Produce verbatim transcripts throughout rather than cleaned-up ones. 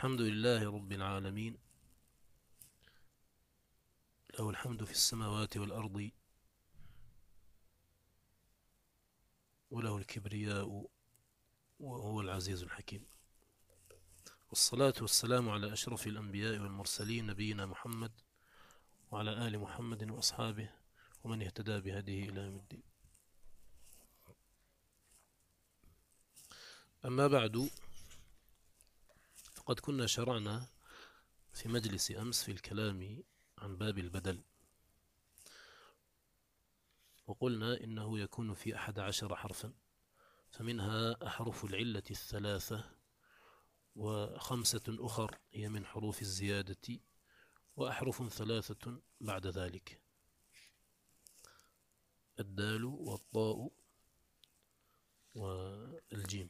الحمد لله رب العالمين، له الحمد في السماوات والأرض، وله الكبرياء وهو العزيز الحكيم. والصلاة والسلام على أشرف الأنبياء والمرسلين نبينا محمد وعلى آل محمد وأصحابه ومن اهتدى بهديه إلى يوم الدين. أما بعد، فقد كنا شرعنا في مجلس أمس في الكلام عن باب البدل، وقلنا إنه يكون في أحد عشر حرفا، فمنها أحرف العلة الثلاثة، وخمسة أخر هي من حروف الزيادة، وأحرف ثلاثة بعد ذلك: الدال والطاء والجيم.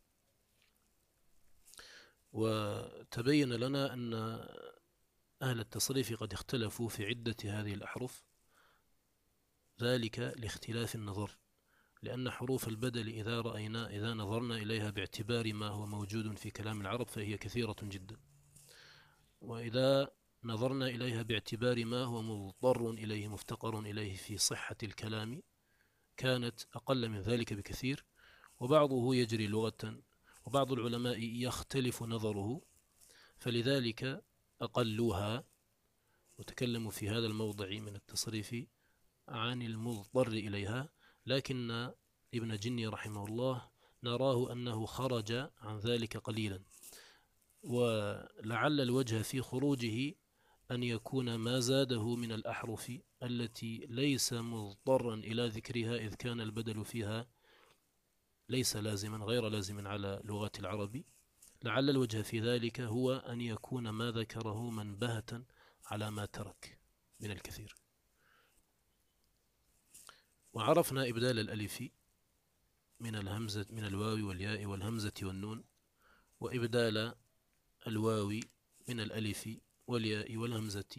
وتبين لنا أن أهل التصريف قد اختلفوا في عدة هذه الأحرف، ذلك لاختلاف النظر، لأن حروف البدل إذا رأينا إذا نظرنا إليها باعتبار ما هو موجود في كلام العرب فهي كثيرة جدا، وإذا نظرنا إليها باعتبار ما هو مضطر إليه مفتقر إليه في صحة الكلام كانت أقل من ذلك بكثير، وبعضه يجري لغة، وبعض العلماء يختلف نظره، فلذلك أقلوها وتكلموا في هذا الموضع من التصريف عن المضطر إليها. لكن ابن جني رحمه الله نراه أنه خرج عن ذلك قليلا، ولعل الوجه في خروجه أن يكون ما زاده من الأحرف التي ليس مضطرا إلى ذكرها، إذ كان البدل فيها ليس لازما غير لازم على لغة العرب. لعل الوجه في ذلك هو أن يكون ما ذكره منبهة على ما ترك من الكثير. وعرفنا إبدال الألف من الهمزة من الواو والياء والهمزة والنون، وإبدال الواو من الألف والياء والهمزة،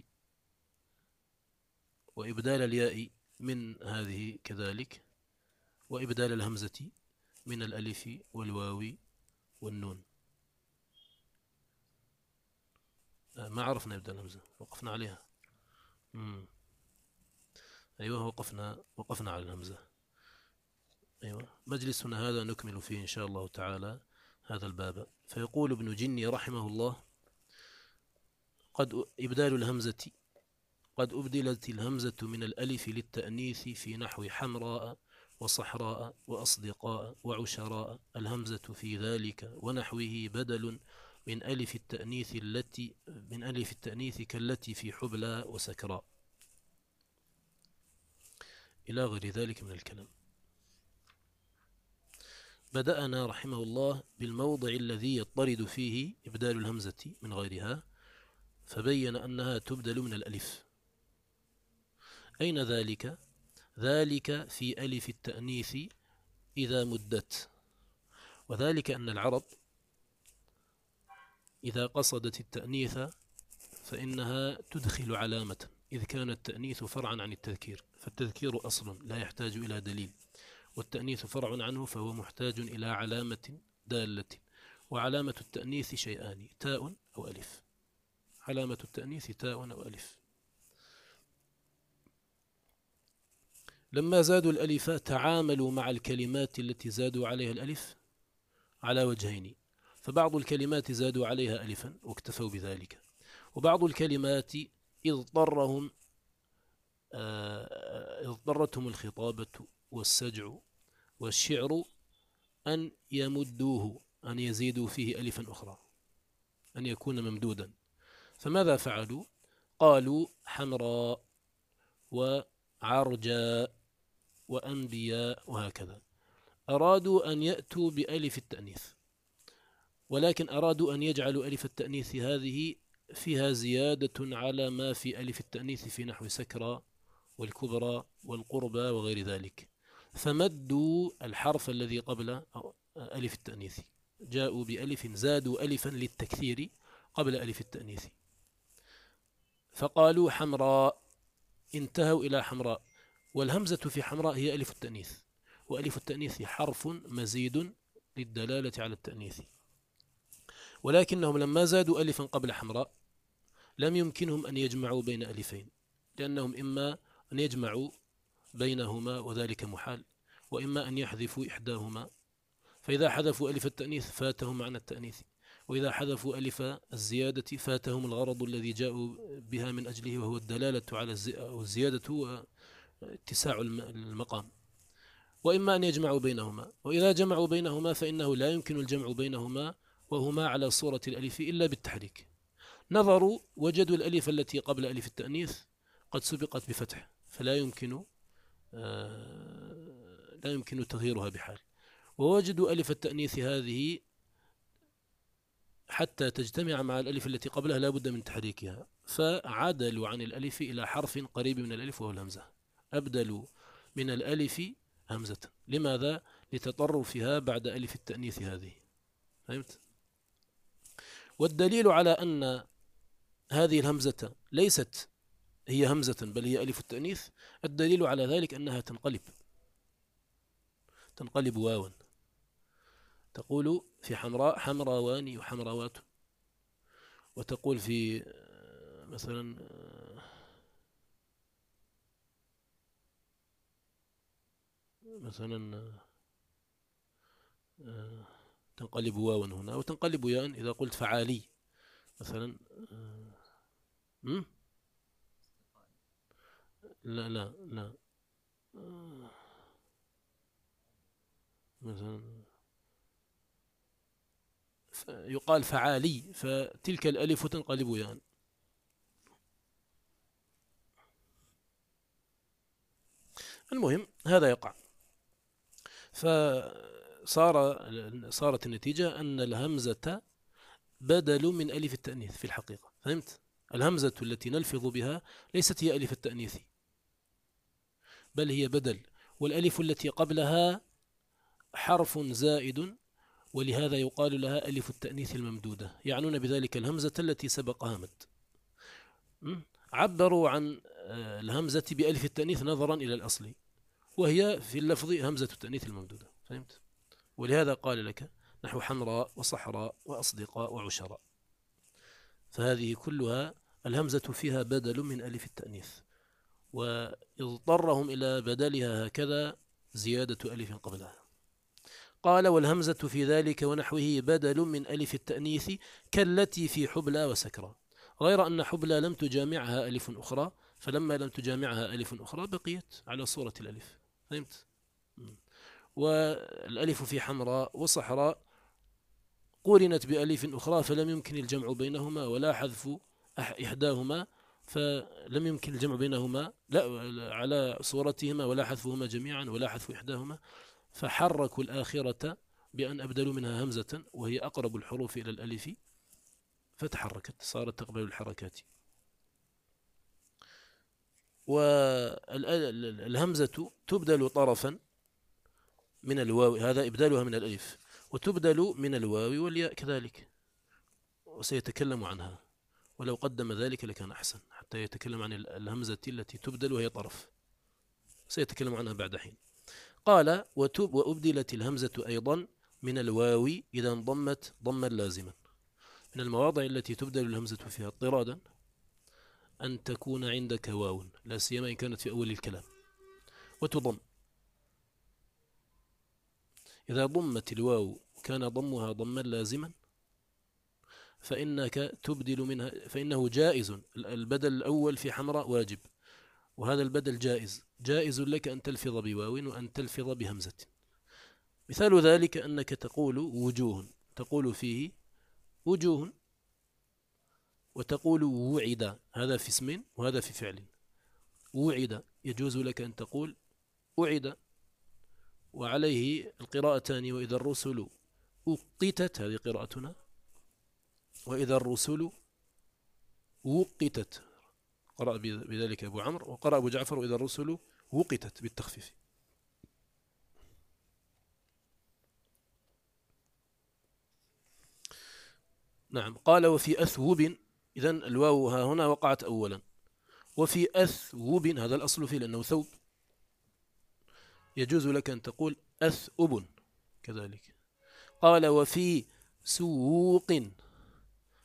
وإبدال الياء من هذه كذلك، وإبدال الهمزة من الألف والواو والنون. ما عرفنا إبدال الهمزة، وقفنا عليها. مم. أيوة، وقفنا وقفنا على الهمزة. أيوة، مجلسنا هذا نكمل فيه إن شاء الله تعالى هذا الباب. فيقول ابن جني رحمه الله: قد إبدال الهمزة قد أبدلت الهمزة من الألف للتأنيث في نحو حمراء وصحراء وأصدقاء وعشراء. الهمزة في ذلك ونحوه بدل من ألف التأنيث التي من ألف التأنيث كالتي في حبلى وسكراء، إلى غير ذلك من الكلام. بدأنا رحمه الله بالموضع الذي يضطرد فيه إبدال الهمزة من غيرها، فبين أنها تبدل من الألف. أين ذلك؟ ذلك في ألف التأنيث إذا مدت، وذلك أن العرب إذا قصدت التأنيث فإنها تدخل علامة، إذ كان التأنيث فرعا عن التذكير، فالتذكير أصل لا يحتاج إلى دليل، والتأنيث فرع عنه فهو محتاج إلى علامة دالة. وعلامة التأنيث شيئان: تاء أو ألف. علامة التأنيث تاء أو ألف. لما زادوا الألف تعاملوا مع الكلمات التي زادوا عليها الألف على وجهين: فبعض الكلمات زادوا عليها ألفا واكتفوا بذلك، وبعض الكلمات اضطرهم اضطرتهم الخطابة والسجع والشعر أن يمدوه، أن يزيدوا فيه ألفا أخرى، أن يكون ممدودا. فماذا فعلوا؟ قالوا حمراء وعرجاء وأنبياء، وهكذا. أرادوا أن يأتوا بألف التأنيث، ولكن أرادوا أن يجعلوا ألف التأنيث هذه فيها زيادة على ما في ألف التأنيث في نحو سكرى والكبرى والقربى وغير ذلك، فمدوا الحرف الذي قبل ألف التأنيث، جاءوا بألف، زادوا ألفا للتكثير قبل ألف التأنيث، فقالوا حمراء، انتهوا إلى حمراء. والهمزة في حمراء هي ألف التأنيث، وألف التأنيث حرف مزيد للدلالة على التأنيث. ولكنهم لما زادوا ألفا قبل حمراء لم يمكنهم أن يجمعوا بين ألفين، لأنهم إما أن يجمعوا بينهما وذلك محال، وإما أن يحذفوا إحداهما، فإذا حذفوا ألف التأنيث فاتهم معنى التأنيث، وإذا حذفوا ألف الزيادة فاتهم الغرض الذي جاءوا بها من أجله، وهو الدلالة على الزيادة واتساع المقام. وإما أن يجمعوا بينهما، وإذا جمعوا بينهما فإنه لا يمكن الجمع بينهما وهما على صورة الألف إلا بالتحريك. نظروا وجدوا الألف التي قبل ألف التأنيث قد سبقت بفتح، فلا يمكن آه لا يمكن تغييرها بحال، ووجدوا ألف التأنيث هذه حتى تجتمع مع الألف التي قبلها لا بد من تحريكها، فعدلوا عن الألف إلى حرف قريب من الألف وهو الهمزة، أبدلوا من الألف همزة. لماذا؟ لتطرفها بعد ألف التأنيث هذه. فهمت؟ والدليل على أن هذه الهمزة ليست هي همزة بل هي ألف التأنيث، الدليل على ذلك أنها تنقلب تنقلب واوا، تقول في حمراء حمراوان وحمراوات، وتقول في مثلا مثلا تنقلب واوا هنا، وتنقلب ياء إذا قلت فعالي مثلا. لا لا لا مثلا يقال فعالي، فتلك الألف تنقلب ياء. المهم هذا يقع، فصار صارت النتيجة أن الهمزة بدل من ألف التأنيث في الحقيقة. فهمت؟ الهمزة التي نلفظ بها ليست هي ألف التأنيث، بل هي بدل، والألف التي قبلها حرف زائد، ولهذا يقال لها ألف التأنيث الممدودة، يعنون بذلك الهمزة التي سبقها مد. عبروا عن الهمزة بألف التأنيث نظرا إلى الأصل، وهي في اللفظ همزة التأنيث الممدودة. فهمت؟ ولهذا قال لك نحو حمراء وصحراء وأصدقاء وعشراء، فهذه كلها الهمزة فيها بدل من ألف التأنيث، واضطرهم إلى بدلها هكذا زيادة ألف قبلها. قال والهمزة في ذلك ونحوه بدل من ألف التأنيث كالتي في حبلى وسكرى، غير أن حبلى لم تجامعها ألف أخرى، فلما لم تجامعها ألف أخرى بقيت على صورة الألف. فهمت؟ والألف في حمراء وصحراء قورنت بألف أخرى فلم يمكن الجمع بينهما ولا حذف إحداهما، فلم يمكن الجمع بينهما لا على صورتهما ولا حذفهما جميعا ولا حذف إحداهما، فحركوا الآخرة بأن أبدلوا منها همزة وهي أقرب الحروف إلى الألف، فتحركت صارت تقبل الحركات. والهمزة تبدل طرفا من الواو، هذا إبدالها من الألف، وتبدل من الواو والياء كذلك، وسيتكلم عنها، ولو قدم ذلك لكان أحسن حتى يتكلم عن الهمزة التي تبدل وهي طرف، سيتكلم عنها بعد حين. قال وتب وأبدلت الهمزة أيضا من الواو إذا انضمت ضما لازما. من المواضع التي تبدل الهمزة فيها اضطرادا أن تكون عندك واو، لا سيما إن كانت في أول الكلام، وتضم. إذا ضمت الواو كان ضمها ضما لازما فإنك تبدل منها، فإنه جائز. البدل الأول في حمراء واجب، وهذا البدل جائز، جائز لك أن تلفظ بواو وأن تلفظ بهمزة. مثال ذلك أنك تقول وجوه، تقول فيه وجوه، وتقول وعد، هذا في اسم وهذا في فعل. وعد يجوز لك أن تقول أعد، وعليه القراءتان، وإذا الرسل أقتت، هذه قراءتنا، وإذا الرسل وقتت، قرأ بذلك أبو عمرو، وقرأ أبو جعفر وإذا الرسل وقتت بالتخفيف. نعم. قال وفي أثوب، إذن الواو ها هنا وقعت أولا، وفي أثوب هذا الأصل فيه لأنه ثوب، يجوز لك أن تقول أثؤب كذلك. قال وفي سوق،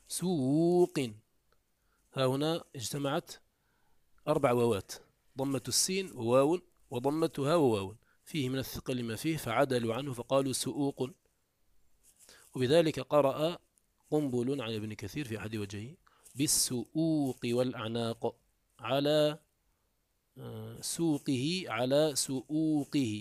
سوق. ها هنا اجتمعت أربع واوات، ضمة السين وواو وضمتها وواو، فيه من الثقل ما فيه فعدلوا عنه فقالوا سؤوق. وبذلك قرأ قنبل عن ابن كثير في أحد وجهه بالسؤوق والأعناق على سوقه على سؤوقه،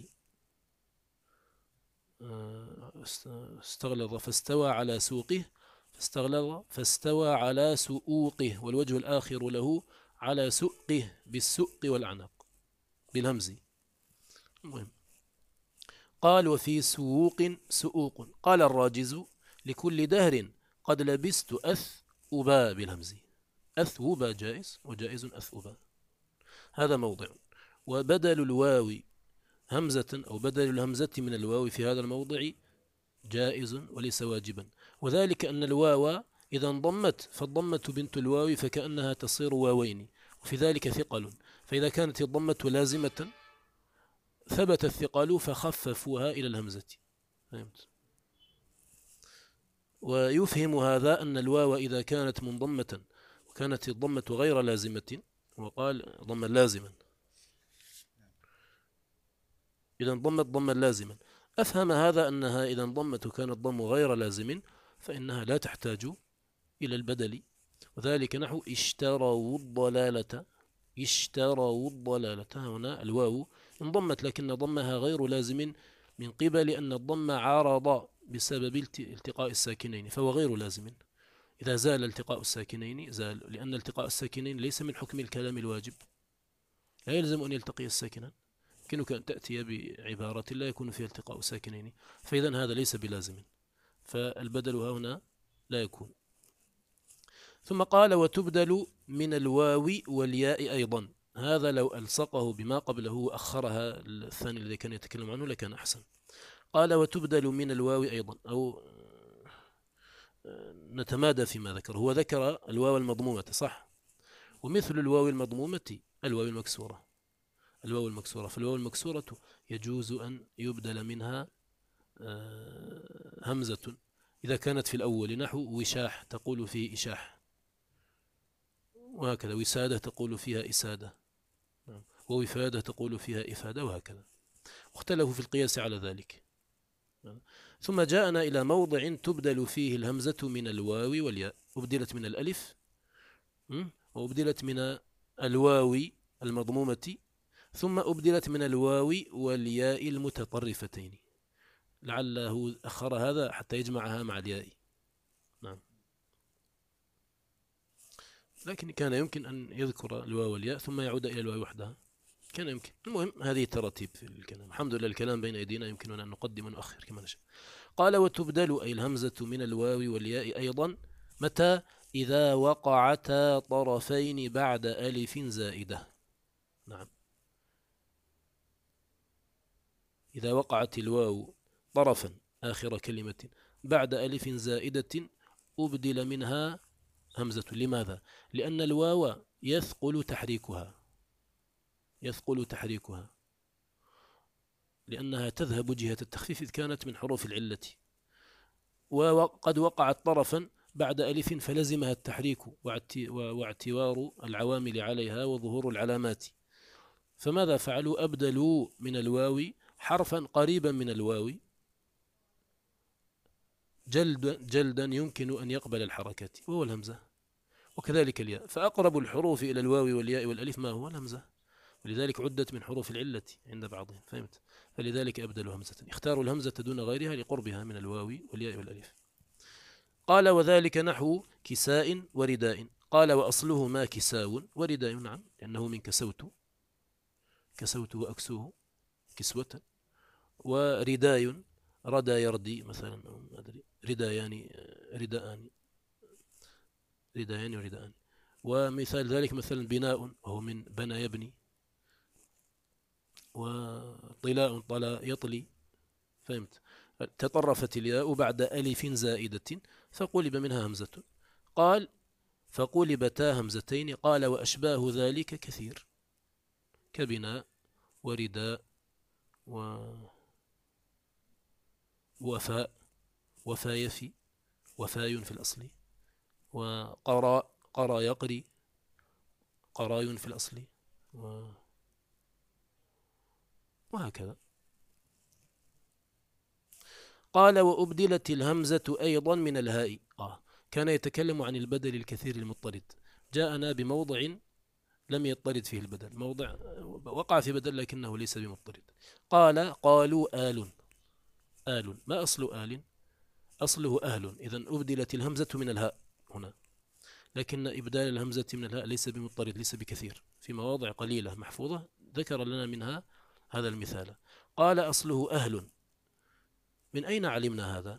استغلظ فاستوى على سوقه فاستغلظ فاستوى على سؤوقه، والوجه الآخر له على سؤقه بالسؤق والأعناق بالهمز. المهم قال وفي سووق سؤوق. قال الراجز لكل دهر قد لبست أثؤبا بالهمز. أثوبا جائز وجائز أثؤبا، هذا موضع. وبدل الواو همزة أو بدل الهمزة من الواو في هذا الموضع جائز وليس واجبا، وذلك أن الواو إذا انضمت فالضمة بنت الواو فكأنها تصير واوين، وفي ذلك ثقل، فإذا كانت الضمة لازمة ثبت الثقل فخففوها إلى الهمزة. فهمت؟ ويفهم هذا أن الواو إذا كانت منضمة وكانت الضمة غير لازمة، وقال ضما لازما، إذا انضمت ضما لازما، أفهم هذا أنها إذا انضمت وكان الضم غير لازم فإنها لا تحتاج إلى البدل، وذلك نحو اشتروا الضلالة. اشتروا الضلالة، هنا الواو انضمت لكن ضمها غير لازم من قبل أن الضم عارض بسبب التقاء الساكنين، فهو غير لازم. إذا زال التقاء الساكنين زال، لأن التقاء الساكنين ليس من حكم الكلام الواجب، لا يلزم أن يلتقي الساكنان، يمكنك أن تأتي بعبارة لا يكون فيها التقاء ساكنين، فإذا هذا ليس بلازم، فالبدل هنا لا يكون. ثم قال وتبدل من الواو والياء أيضا، هذا لو ألصقه بما قبله وأخرها الثاني الذي كان يتكلم عنه لكان أحسن. قال وتبدل من الواو أيضا، أو نتمادى فيما ذكر، هو ذكر الواو المضمومة صح، ومثل الواو المضمومة الواو المكسورة، الواو المكسورة، فالواو المكسورة يجوز أن يبدل منها همزة إذا كانت في الأول، نحو وشاح تقول فيه إشاح، وهكذا وسادة تقول فيها إسادة، ووفادة تقول فيها إفادة، وهكذا، واختلفوا في القياس على ذلك. ثم جاءنا إلى موضع تبدل فيه الهمزة من الواو والياء، أبدلت من الألف وأبدلت من الواو المضمومة، ثم أبدلت من الواو والياء المتطرفتين، لعله أخر هذا حتى يجمعها مع الياء. نعم، لكن كان يمكن أن يذكر الواو والياء ثم يعود إلى الواو وحدها، كان يمكن. المهم هذه التراتيب في الكلام، الحمد لله الكلام بين أيدينا يمكننا أن نقدم ونؤخر كما نشاء. قال وتبدل أي الهمزة من الواو والياء أيضا متى؟ إذا وقعتا طرفين بعد ألف زائدة. نعم، إذا وقعت الواو طرفا آخر كلمة بعد ألف زائدة أبدل منها همزة. لماذا؟ لأن الواو يثقل تحريكها، يثقل تحريكها لأنها تذهب جهة التخفيف إذ كانت من حروف العلة، وقد وقعت طرفا بعد ألف فلزمها التحريك واعتوار العوامل عليها وظهور العلامات، فماذا فعلوا؟ أبدلوا من الواو حرفا قريبا من الواو جلد جلدا يمكن أن يقبل الحركات، وهو الهمزة، وكذلك الياء، فأقرب الحروف إلى الواو والياء والألف ما هو؟ الهمزة، ولذلك عدت من حروف العلة عند بعضهم. فهمت؟ فلذلك أبدلوا همزة، اختاروا الهمزة دون غيرها لقربها من الواو والياء والألف. قال وذلك نحو كساء ورداء. قال وأصله ما كساو ورداء، نعم، لأنه من كسوت، كسوت وأكسوه كسوة، ورداء ردى يردي مثلا، ما أدري، ردايان رداءان ردايان ورداءان. ومثال ذلك مثلا بناء وهو من بنى يبني، وطلاء طلا يطلي. فهمت؟ تطرفت الياء بعد ألف زائدة فقلب منها همزة. قال فقلبتا همزتين. قال وأشباه ذلك كثير كبناء ورداء ووفاء وفايفي وفاي في الأصل وقرى قرى يقري، قراي في الأصل، وهكذا. قال وأبدلت الهمزة أيضا من الهاء. آه. كان يتكلم عن البدل الكثير المضطرد، جاءنا بموضع لم يضطرد فيه البدل، موضع وقع في بدل لكنه ليس بمضطرد. قال قالوا آل. آل ما أصل آل؟ أصله أهل، إذن أبدلت الهمزة من الهاء هنا، لكن إبدال الهمزة من الهاء ليس بمضطرد، ليس بكثير، في مواضع قليلة محفوظة ذكر لنا منها هذا المثال. قال أصله أهل. من أين علمنا هذا؟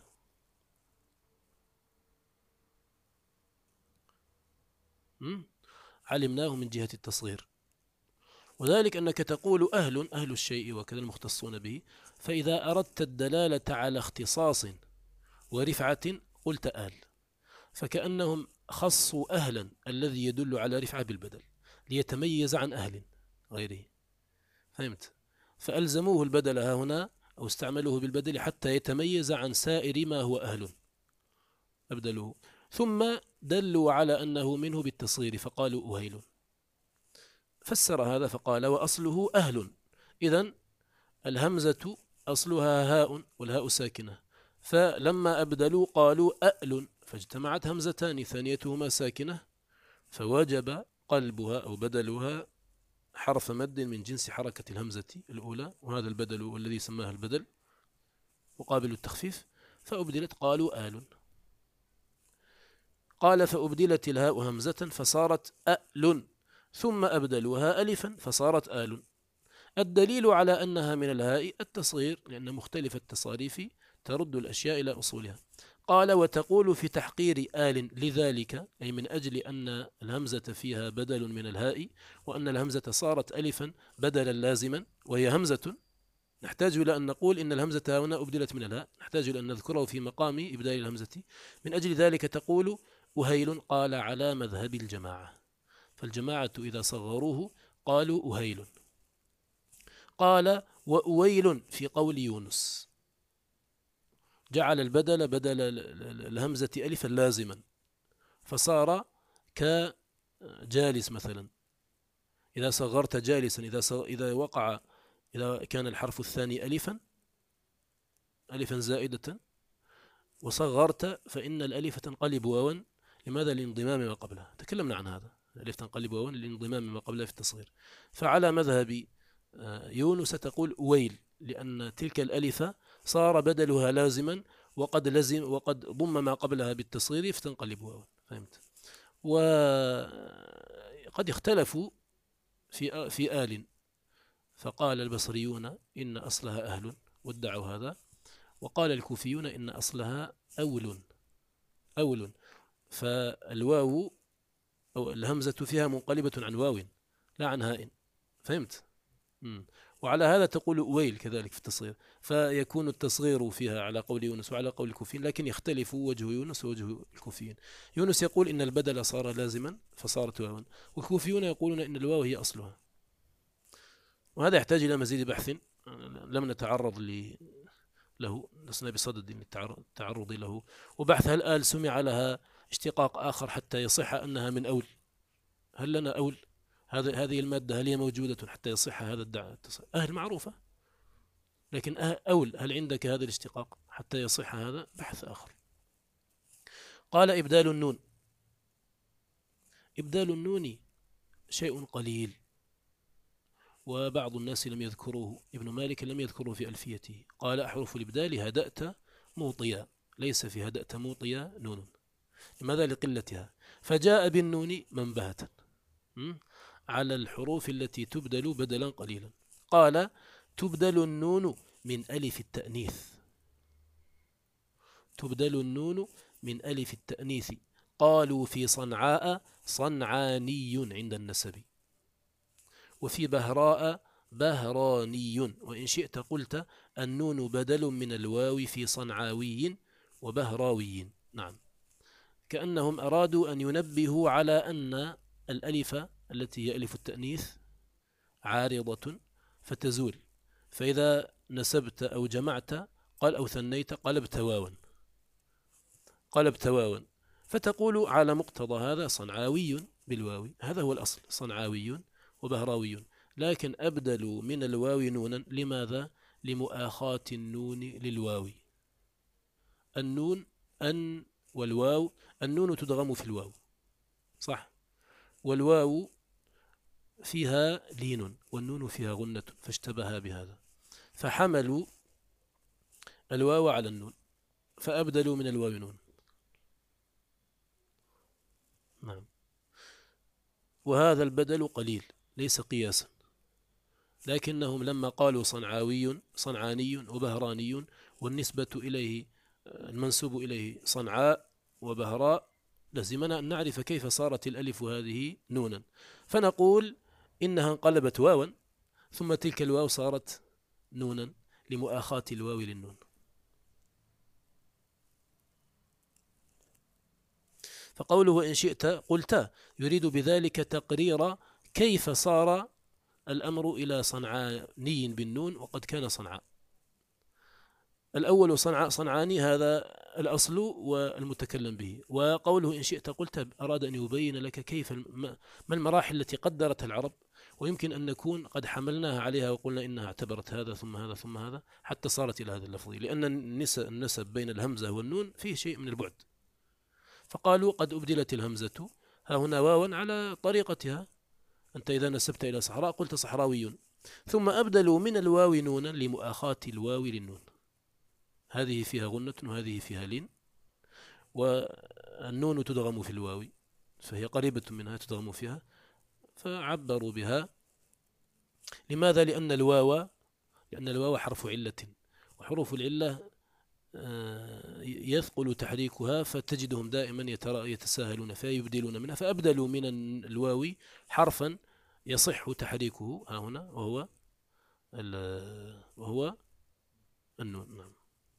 م? علمناه من جهة التصغير، وذلك أنك تقول أهل أهل الشيء وكذا المختصون به، فإذا أردت الدلالة على اختصاص ورفعة قلت آل، فكأنهم خصوا أهلا الذي يدل على رفعة بالبدل ليتميز عن أهل غيره، فهمت؟ فألزموه البدل ها هنا أو استعملوه بالبدل حتى يتميز عن سائر ما هو أهل، أبدلوه. ثم دلوا على أنه منه بالتصغير فقالوا أهيل، فسر هذا فقال وأصله أهل. إذن الهمزة أصلها هاء والهاء ساكنة، فلما أبدلوا قالوا أأل، فاجتمعت همزتان ثانيتهما ساكنة، فوجب قلبها أو بدلها حرف مد من جنس حركة الهمزة الأولى، وهذا البدل والذي سماها البدل مقابل التخفيف، فأبدلت قالوا آل. قال فأبدلت الهاء همزة فصارت أأل، ثم أبدلوها ألفا فصارت آل. الدليل على أنها من الهاء التصغير، لأن مختلف التصاريف ترد الأشياء إلى أصولها. قال وتقول في تحقير آل لذلك، أي من أجل أن الهمزة فيها بدل من الهاء، وأن الهمزة صارت ألفا بدلا لازما وهي همزة، نحتاج إلى أن نقول إن الهمزة هنا أبدلت من الهاء، نحتاج إلى أن نذكره في مقام إبدال الهمزة. من أجل ذلك تقول أهيل. قال على مذهب الجماعة، فالجماعة إذا صغروه قالوا أهيل. قال وأويل في قول يونس، جعل البدل بدل الهمزة ألفا لازما فصار كجالس مثلا، إذا صغرت جالسا، إذا إذا وقع إذا كان الحرف الثاني ألفا ألفا زائدة وصغرت فإن الألف تنقلب واوا. لماذا؟ لانضمام ما قبلها، تكلمنا عن هذا، الألف تنقلب واوا لانضمام ما قبلها في التصغير. فعلى مذهب يونس تقول أويل، لأن تلك الألف صار بدلها لازما وقد لزم وقد ضم ما قبلها بالتصغير فتنقلب واوا، فهمت؟ وقد اختلفوا في في آل، فقال البصريون إن أصلها أهل وادعوا هذا، وقال الكوفيون إن أصلها أول أول، فالواو أو الهمزة فيها منقلبة عن واو لا عن هاء، فهمت؟ مم. وعلى هذا تقول أويل كذلك في التصغير، فيكون التصغير فيها على قول يونس وعلى قول الكوفيين، لكن يختلف وجه يونس ووجه الكوفيين. يونس يقول إن البدل صار لازما فصارت واوا، والكوفيون يقولون إن الواو هي أصلها، وهذا يحتاج إلى مزيد بحث لم نتعرض له، لسنا بصدد التعرض له، وبحث هل آل سمع لها اشتقاق آخر حتى يصح أنها من أول، هل لنا أول هذه هذه المادة هل هي موجودة حتى يصح هذا الدعاء؟ أهل معروفة، لكن أول هل عندك هذا الاشتقاق حتى يصح هذا؟ بحث آخر. قال إبدال النون. إبدال النون شيء قليل، وبعض الناس لم يذكروه، ابن مالك لم يذكره في ألفيته، قال أحرف الإبدال هدأت موطيا، ليس في هدأت موطيا نون، لماذا؟ لقلتها، فجاء بالنون منبهة على الحروف التي تبدل بدلا قليلا. قال تبدل النون من ألف التأنيث، تبدل النون من ألف التأنيث. قالوا في صنعاء صنعاني عند النسب، وفي بهراء بهراني، وإن شئت قلت النون بدل من الواو في صنعاوي وبهراوي. نعم، كأنهم أرادوا أن ينبهوا على أن الألف التي هي ألف التأنيث عارضة فتزول، فإذا نسبت أو جمعت قال أو ثنيت قلبت واوا، قلبت واوا، فتقول على مقتضى هذا صنعاوي بالواو، هذا هو الأصل، صنعاوي وبهراوي، لكن أبدلوا من الواو نونا. لماذا؟ لمؤاخاة النون للواو. النون أن والواو، النون تدغم في الواو صح، والواو فيها لين والنون فيها غنة، فاشتبها بهذا، فحملوا الواو على النون فأبدلوا من الواو نون. نعم. وهذا البدل قليل ليس قياسا، لكنهم لما قالوا صنعاوي صنعاني وبهراني والنسبة إليه المنسوب إليه صنعاء وبهراء، لزمنا أن نعرف كيف صارت الألف هذه نونا، فنقول إنها انقلبت واوا ثم تلك الواو صارت نونا لمؤاخاة الواو للنون. فقوله إن شئت قلت يريد بذلك تقرير كيف صار الأمر إلى صنعاني بالنون وقد كان صنعاء. الأول صنعاء صنعاني هذا الأصل والمتكلم به، وقوله إن شئت قلت أراد أن يبين لك كيف ما المراحل التي قدرتها العرب، ويمكن أن نكون قد حملناها عليها وقلنا إنها اعتبرت هذا ثم هذا ثم هذا حتى صارت إلى هذا اللفظ، لأن النسب بين الهمزة والنون فيه شيء من البعد، فقالوا قد أبدلت الهمزة ها هنا واوا على طريقتها، أنت إذا نسبت إلى صحراء قلت صحراوي، ثم أبدلوا من الواو نونا لمؤاخاة الواو للنون، هذه فيها غنة وهذه فيها لين، والنون تدغم في الواو فهي قريبة منها تدغم فيها، فعبروا بها. لماذا؟ لأن الواو لأن الواو حرف علة، وحروف العلة يثقل تحريكها، فتجدهم دائما يتساهلون فيبدلون منها، فأبدلوا من الواو حرفا يصح تحريكه ها هنا وهو وهو النون. نعم.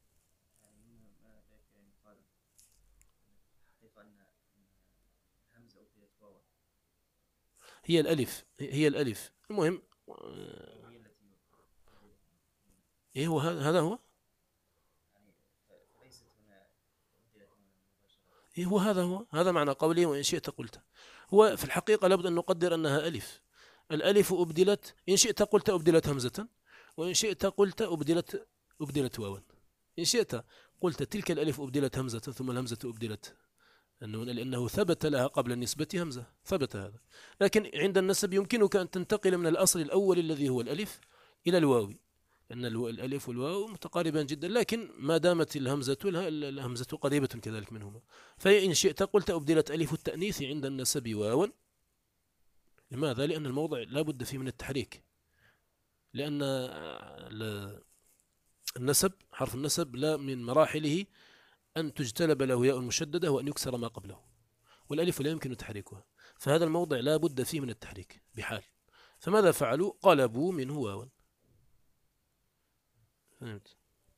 هي الألف هي الألف المهم إيه هو هذا هو إيه هو هذا هو هذا معنى قولي وإن شئت قلت. هو في الحقيقة لابد أن نقدر أنها ألف، الألف أبدلت، إن شئت قلت أبدلت همزة، وإن شئت قلت أبدلت أبدلت واوا. إن شئت قلت تلك الألف أبدلت همزة ثم الهمزة أبدلت النون، لأنه ثبت لها قبل النسبة همزة، ثبت هذا. لكن عند النسب يمكنك أن تنتقل من الأصل الأول الذي هو الألف إلى الواو، لأن الألف والواو متقاربان جدا، لكن ما دامت الهمزة الهمزة قريبة كذلك منهما، فإن شئت قلت أبدلت ألف التأنيث عند النسب واوا. لماذا؟ لأن الموضع لا بد فيه من التحريك، لأن النسب حرف النسب لا من مراحله أن تجتلب له ياء مشددة وأن يكسر ما قبله، والألف لا يمكن تحريكها، فهذا الموضع لا بد فيه من التحريك بحال. فماذا فعلوا؟ قلبوا منه واوا. فهمت؟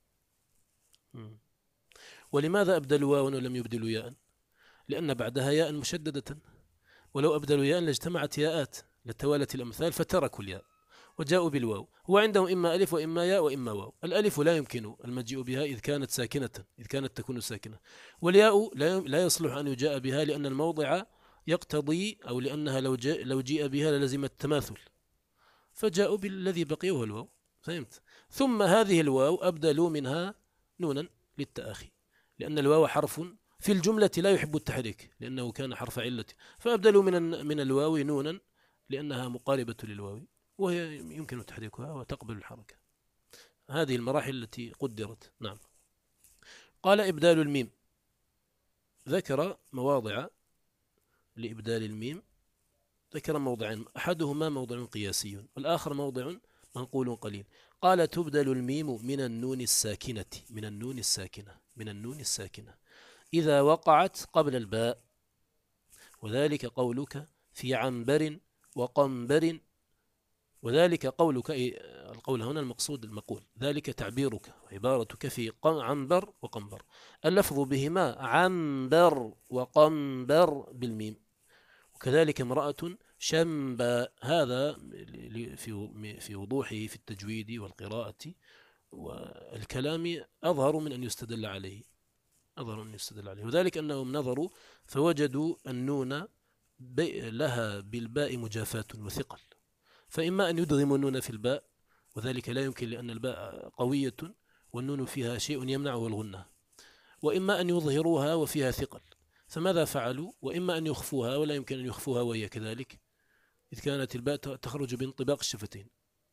ولماذا أبدلوا واوا ولم يبدلوا ياء؟ لأن بعدها ياء مشددة، ولو أبدلوا ياء لاجتمعت ياءات لتوالت الأمثال فتركوا الياء وجاءوا بالواو. هو عندهم إما ألف وإما ياء وإما واو. الألف لا يمكن المجيء بها إذ كانت ساكنة إذ كانت تكون ساكنة، والياء لا يصلح أن يجاء بها لأن الموضع يقتضي، أو لأنها لو جاء لو جيء بها للزم التماثل، فجاءوا بالذي بقي وهو الواو. فهمت؟ ثم هذه الواو أبدلوا منها نونا للتآخي، لأن الواو حرف في الجملة لا يحب التحريك لأنه كان حرف علة، فأبدلوا من من الواو نونا لأنها مقاربة للواو وهي يمكن تحريكها وتقبل الحركة. هذه المراحل التي قدرت. نعم. قال إبدال الميم، ذكر مواضع لإبدال الميم، ذكر موضعين، أحدهما موضع قياسي والآخر موضع منقول قليل. قال تبدل الميم من النون الساكنة من النون الساكنة من النون الساكنة إذا وقعت قبل الباء، وذلك قولك في عنبر وقنبر، وذلك قولك القول هنا المقصود المقول، ذلك تعبيرك عبارتك في عنبر وقنبر، اللفظ بهما عنبر وقنبر بالميم. وكذلك امرأة شنبا، هذا في في وضوحه في التجويد والقراءة والكلام أظهر من أن يستدل عليه نظر أن يستدل عليه، وذلك أنهم نظروا فوجدوا النون لها بالباء مجافاة وثقل، فإما أن يدغموا النون في الباء، وذلك لا يمكن لأن الباء قوية والنون فيها شيء يمنعه الغنة، وإما أن يظهروها وفيها ثقل، فماذا فعلوا؟ وإما أن يخفوها، ولا يمكن أن يخفوها وهي كذلك إذ كانت الباء تخرج بانطباق الشفتين،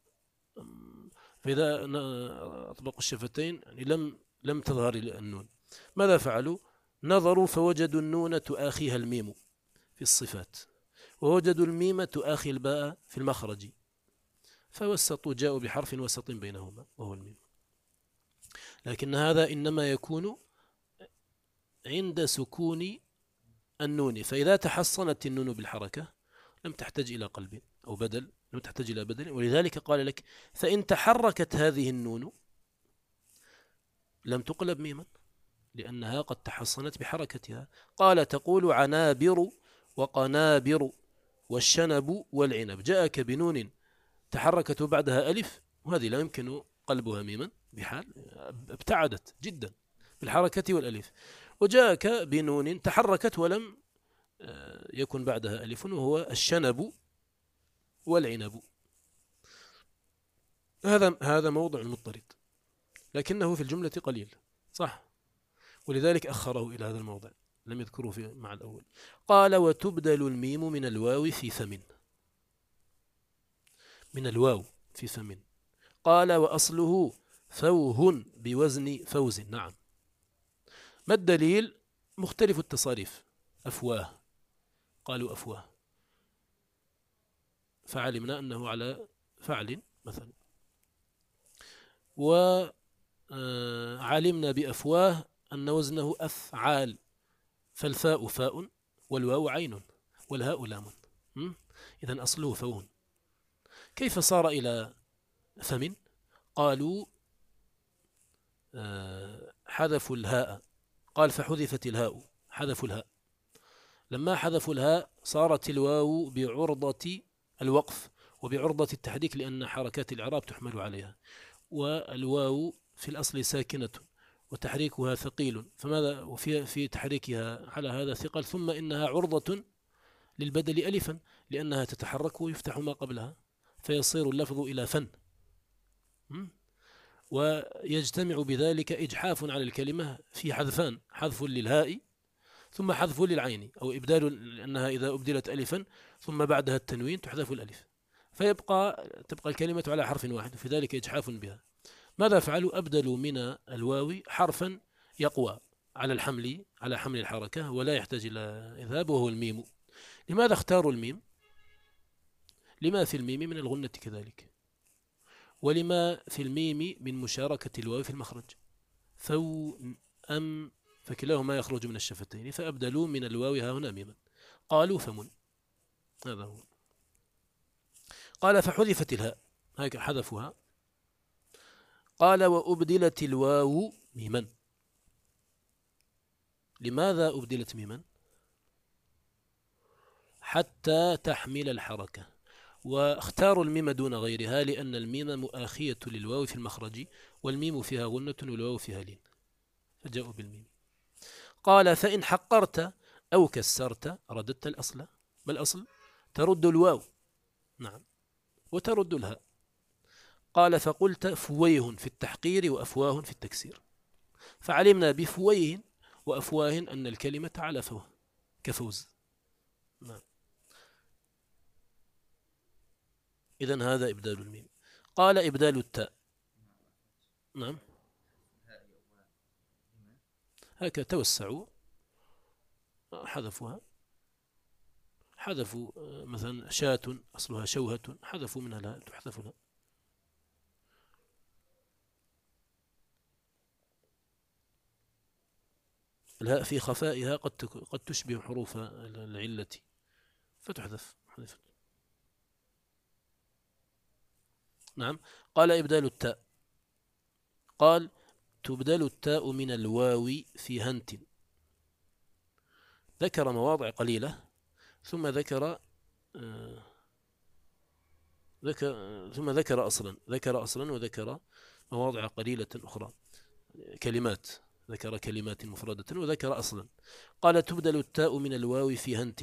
فإذا أطبقوا الشفتين يعني لم لم تظهر النون. ماذا فعلوا؟ نظروا فوجدوا النون تؤاخيها الميم في الصفات، ووجدوا الميم تؤاخي الباء في المخرج، فوسطوا، جاءوا بحرف وسط بينهما وهو الميم. لكن هذا إنما يكون عند سكون النون، فإذا تحصنت النون بالحركة لم تحتاج إلى قلب أو بدل، لم تحتاج إلى بدل، ولذلك قال لك فإن تحركت هذه النون لم تقلب ميما لأنها قد تحصنت بحركتها. قال تقول عنابر وقنابر والشنب والعنب، جاءك بنون تحركت بعدها ألف، وهذه لا يمكن قلبها ميما بحال، ابتعدت جدا بالحركة والألف. وجاءك بنون تحركت ولم يكن بعدها ألف، وهو الشنب والعنب. هذا هذا موضع مضطرد، لكنه في الجملة قليل صح، ولذلك أخره إلى هذا الموضع، لم يذكره في مع الأول. قال وتبدل الميم من الواو في فم، من الواو في فم. قال وأصله فوه بوزن فوز. نعم. ما الدليل؟ مختلف التصاريف، أفواه، قالوا أفواه، فعلمنا أنه على فعل مثلا، وعلمنا بأفواه أن وزنه أفعال، فالفاء فاء والواو عين والهاء لام، إذن أصله فوه. كيف صار إلى فم؟ قالوا حذفوا الهاء، قال فحذفت الهاء، حذفوا الهاء، لما حذفوا الهاء صارت الواو بعرضة الوقف وبعرضة التحريك لأن حركات الإعراب تحمل عليها، والواو في الأصل ساكنة وتحريكها ثقيل، فماذا وفي في تحريكها على هذا ثقل، ثم إنها عرضة للبدل ألفا لأنها تتحرك ويفتح ما قبلها فيصير اللفظ إلى فن، ويجتمع بذلك إجحاف على الكلمة في حذفان، حذف للهاء ثم حذف للعين، أو إبدال لأنها إذا أبدلت ألفا ثم بعدها التنوين تحذف الألف، فيبقى تبقى الكلمة على حرف واحد، في ذلك إجحاف بها. ماذا فعلوا؟ أبدلوا من الواو حرفا يقوى على الحمل، على حمل الحركة ولا يحتاج إلى إذهاب، وهو الميم. لماذا اختاروا الميم؟ لما في الميم من الغنة كذلك، ولما في الميم من مشاركة الواو في المخرج، فو أم، فكلاهما يخرج من الشفتين، فأبدلوا من الواو ها هنا ميما، قالوا فمن. هذا هو. قال فحذفت الهاء، هيك حذفها. قال وأبدلت الواو ميما. لماذا أبدلت ميما؟ حتى تحمل الحركة، واختاروا الميم دون غيرها لأن الميم مؤاخية للواو في المخرج، والميم فيها غنة والواو فيها لين، فجاءوا بالميم. قال فإن حقرت أو كسرت رددت الأصل. ما الأصل؟ ترد الواو، نعم، وترد الهاء. قال فقلت فويه في التحقير وأفواه في التكسير، فعلمنا بفويه وأفواه أن الكلمة على فوه كفوز. نعم. إذن هذا إبدال الميم. قال إبدال التاء. نعم، هكذا توسعوا، حذفوها، حذفوا مثلا شاة أصلها شوهة، حذفوا منها لا تحذف لها. الهاء في خفائها قد قد تشبه حروف العلة فتحذف، حذفت. نعم. قال إبدال التاء، قال تبدل التاء من الواو في هنت، ذكر مواضع قليلة ثم ذكر آه ذكر ثم ذكر أصلا ذكر أصلا وذكر مواضع قليلة أخرى، كلمات ذكر كلمات مفردة وذكر أصلا. قال تبدل التاء من الواو في هنت.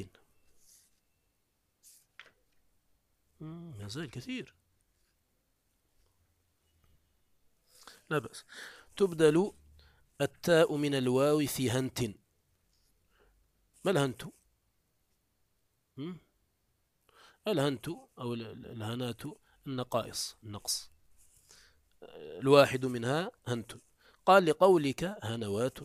ما زال كثير، لا بأس. تبدل التاء من الواو في هنت. ما الهنت؟ الهنت أو الهنات النقائص، النقص، الواحد منها هنت. قال لقولك هنوات،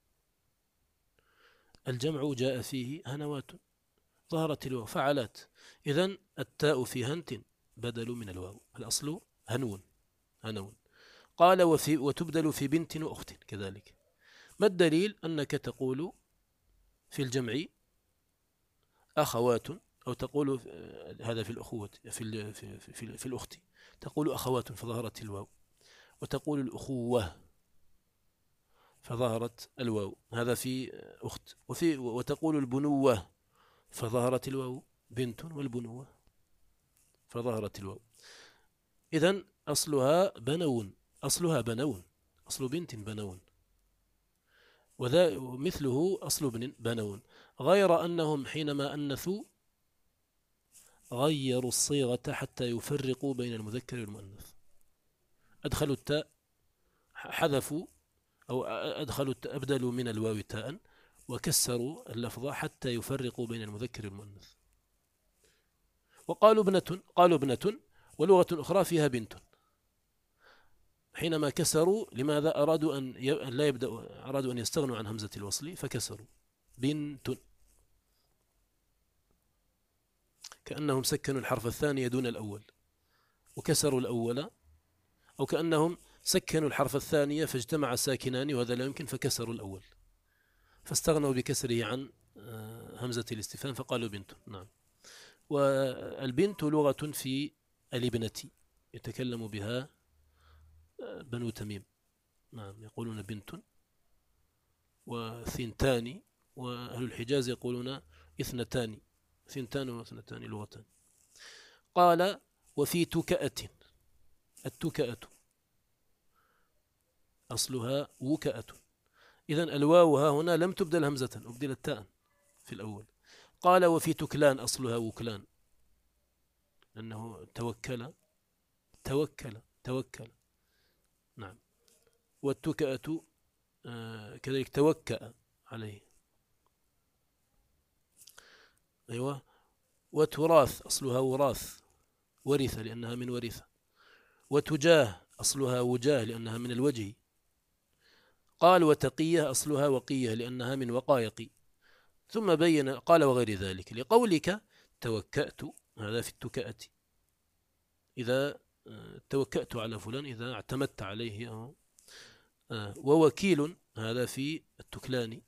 الجمع جاء فيه هنوات، ظهرت الواو فعلات. إذن التاء في هنت بدل من الواو، الأصل هنون، هنون. قال وفي وتبدل في بنت وأخت كذلك. ما الدليل؟ أنك تقول في الجمع أخوات، أو تقول هذا في الأخوة في, في, في, في الأخت تقول أخوات فظهرت الواو، وتقول الأخوة فظهرت الواو، هذا في أخت. وفي وتقول البنوة فظهرت الواو، بنت والبنوة فظهرت الواو. إذن أصلها بنون، أصلها بنون، أصل بنت بنون، وذا مثله أصل ابن بنون، غير أنهم حينما أنثوا غيروا الصيغة حتى يفرقوا بين المذكر والمؤنث. أدخلوا التاء، حذفوا أو أدخلوا التاء، أبدلوا من الواو تاء وكسروا اللفظ حتى يفرقوا بين المذكر والمؤنث. وقالوا ابنة، قالوا ابنة، ولغة أخرى فيها بنت. حينما كسروا، لماذا؟ أرادوا أن لا يبدأوا، أرادوا أن يستغنوا عن همزة الوصل فكسروا بنت، كأنهم سكنوا الحرف الثاني دون الأول وكسروا الأول، أو كأنهم سكنوا الحرف الثاني فاجتمع الساكنان وهذا لا يمكن فكسروا الأول، فاستغنوا بكسره عن همزة الاستفهام فقالوا بنت. نعم. والبنت لغة في الابنة يتكلم بها بنو تميم، نعم، يقولون بنت وثنتان، وأهل الحجاز يقولون اثنتان، ثنتان واثنتان لغتان. قال وفي تكأة، التكأة أصلها وكأة، إذن الواو ها هنا لم تبدل همزة، أبدلت تاء في الأول. قال وفي تكلان أصلها وكلان، لأنه توكل توكل توكل، نعم. والتكأة آه كذلك توكأ عليه، أيوة. وتراث أصلها وراث، ورث لأنها من ورثة. وتجاه أصلها وجاه لأنها من الوجه. قال وتقية أصلها وقية لأنها من وقايق. ثم بين قال وغير ذلك لقولك توكأت، هذا في التكأة، إذا توكأت على فلان، إذا اعتمدت عليه أو آه. ووكيل هذا في التكلان.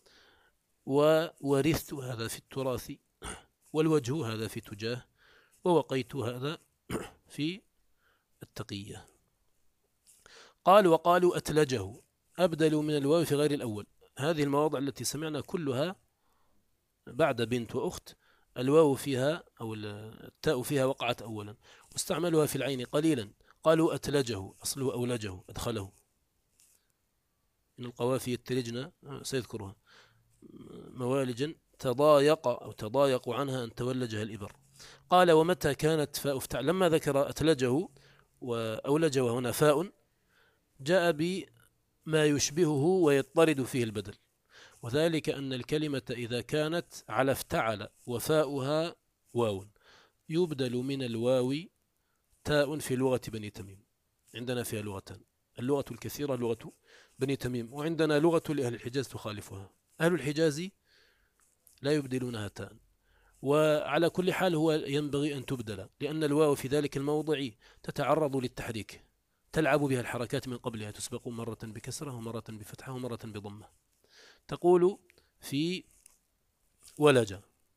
وورثت هذا في التراث. والوجه هذا في تجاه. ووقيت هذا في التقية. قال وقالوا أتلجه، أبدلوا من الواو في غير الأول. هذه المواضع التي سمعنا كلها بعد بنت وأخت الواو فيها أو التاء فيها وقعت أولا، واستعملوها في العين قليلا. قالوا أتلجه أصله أولجه، أدخله. إن القوافي يتلجن، سيذكرها، موالجا تضايق أو تضايق عنها أن تولجها الإبر. قال ومتى كانت فاء افتع، لما ذكر أتلجه وأولجه هنا فاء، جاء بما يشبهه ويضطرد فيه البدل، وذلك أن الكلمة إذا كانت على افتعل وفاؤها واو يبدل من الواو تاء في لغة بني تميم. عندنا فيها لغتان، اللغة الكثيرة لغة بني تميم، وعندنا لغة لأهل الحجاز تخالفها. أهل الحجاز لا يبدلونها تاء، وعلى كل حال هو ينبغي أن تبدل، لأن الواو في ذلك الموضع تتعرض للتحريك، تلعب بها الحركات من قبلها، تسبق مرة بكسرة ومرة بفتحة ومرة بضمة. تقول في ولج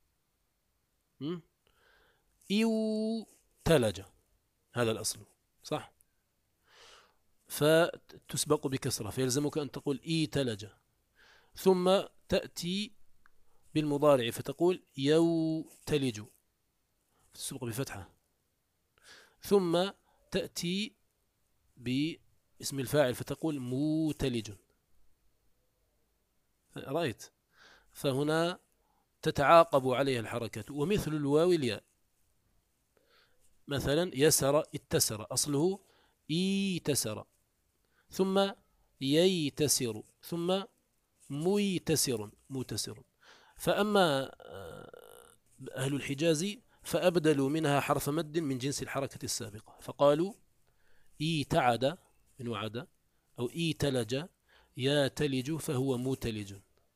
إيو تلج، هذا الأصل صح، فتسبق بكسرة فيلزمك أن تقول إي تلج، ثم تأتي بالمضارع فتقول يو تلج، تسبق بفتحة، ثم تأتي باسم الفاعل فتقول موتلج، رأيت؟ فهنا تتعاقب عليها الحركة. ومثل الواو الياء، مثلا يسر اتسر، أصله إيتسر، ثم ييتسر، ثم ميتسر متسر. فأما أهل الحجاز فأبدلوا منها حرف مد من جنس الحركة السابقة، فقالوا إيتعد من وعد، أو إيتلج ياتلج فهو متلج،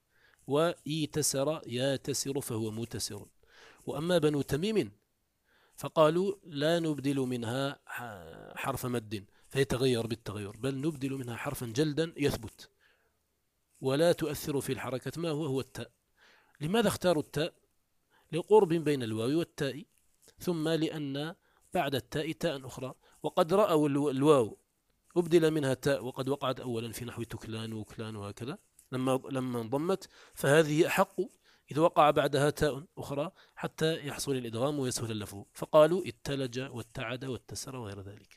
وإيتسر ياتسر فهو متسر. وأما بنو تميم فقالوا لا نبدل منها حرف مد فيتغير بالتغير، بل نبدل منها حرفا جلدا يثبت ولا تؤثر في الحركة، ما هو هو التاء. لماذا اختاروا التاء؟ لقرب بين الواو والتاء، ثم لأن بعد التاء تاء أخرى، وقد رأوا الواو أبدل منها تاء وقد وقعت أولا في نحو تكلان وكلان وهكذا، لما لما انضمت فهذه أحق إذا وقع بعدها تاء أخرى حتى يحصل الإدغام ويسهل اللفظ، فقالوا اتلج واتعد واتسر وغير ذلك.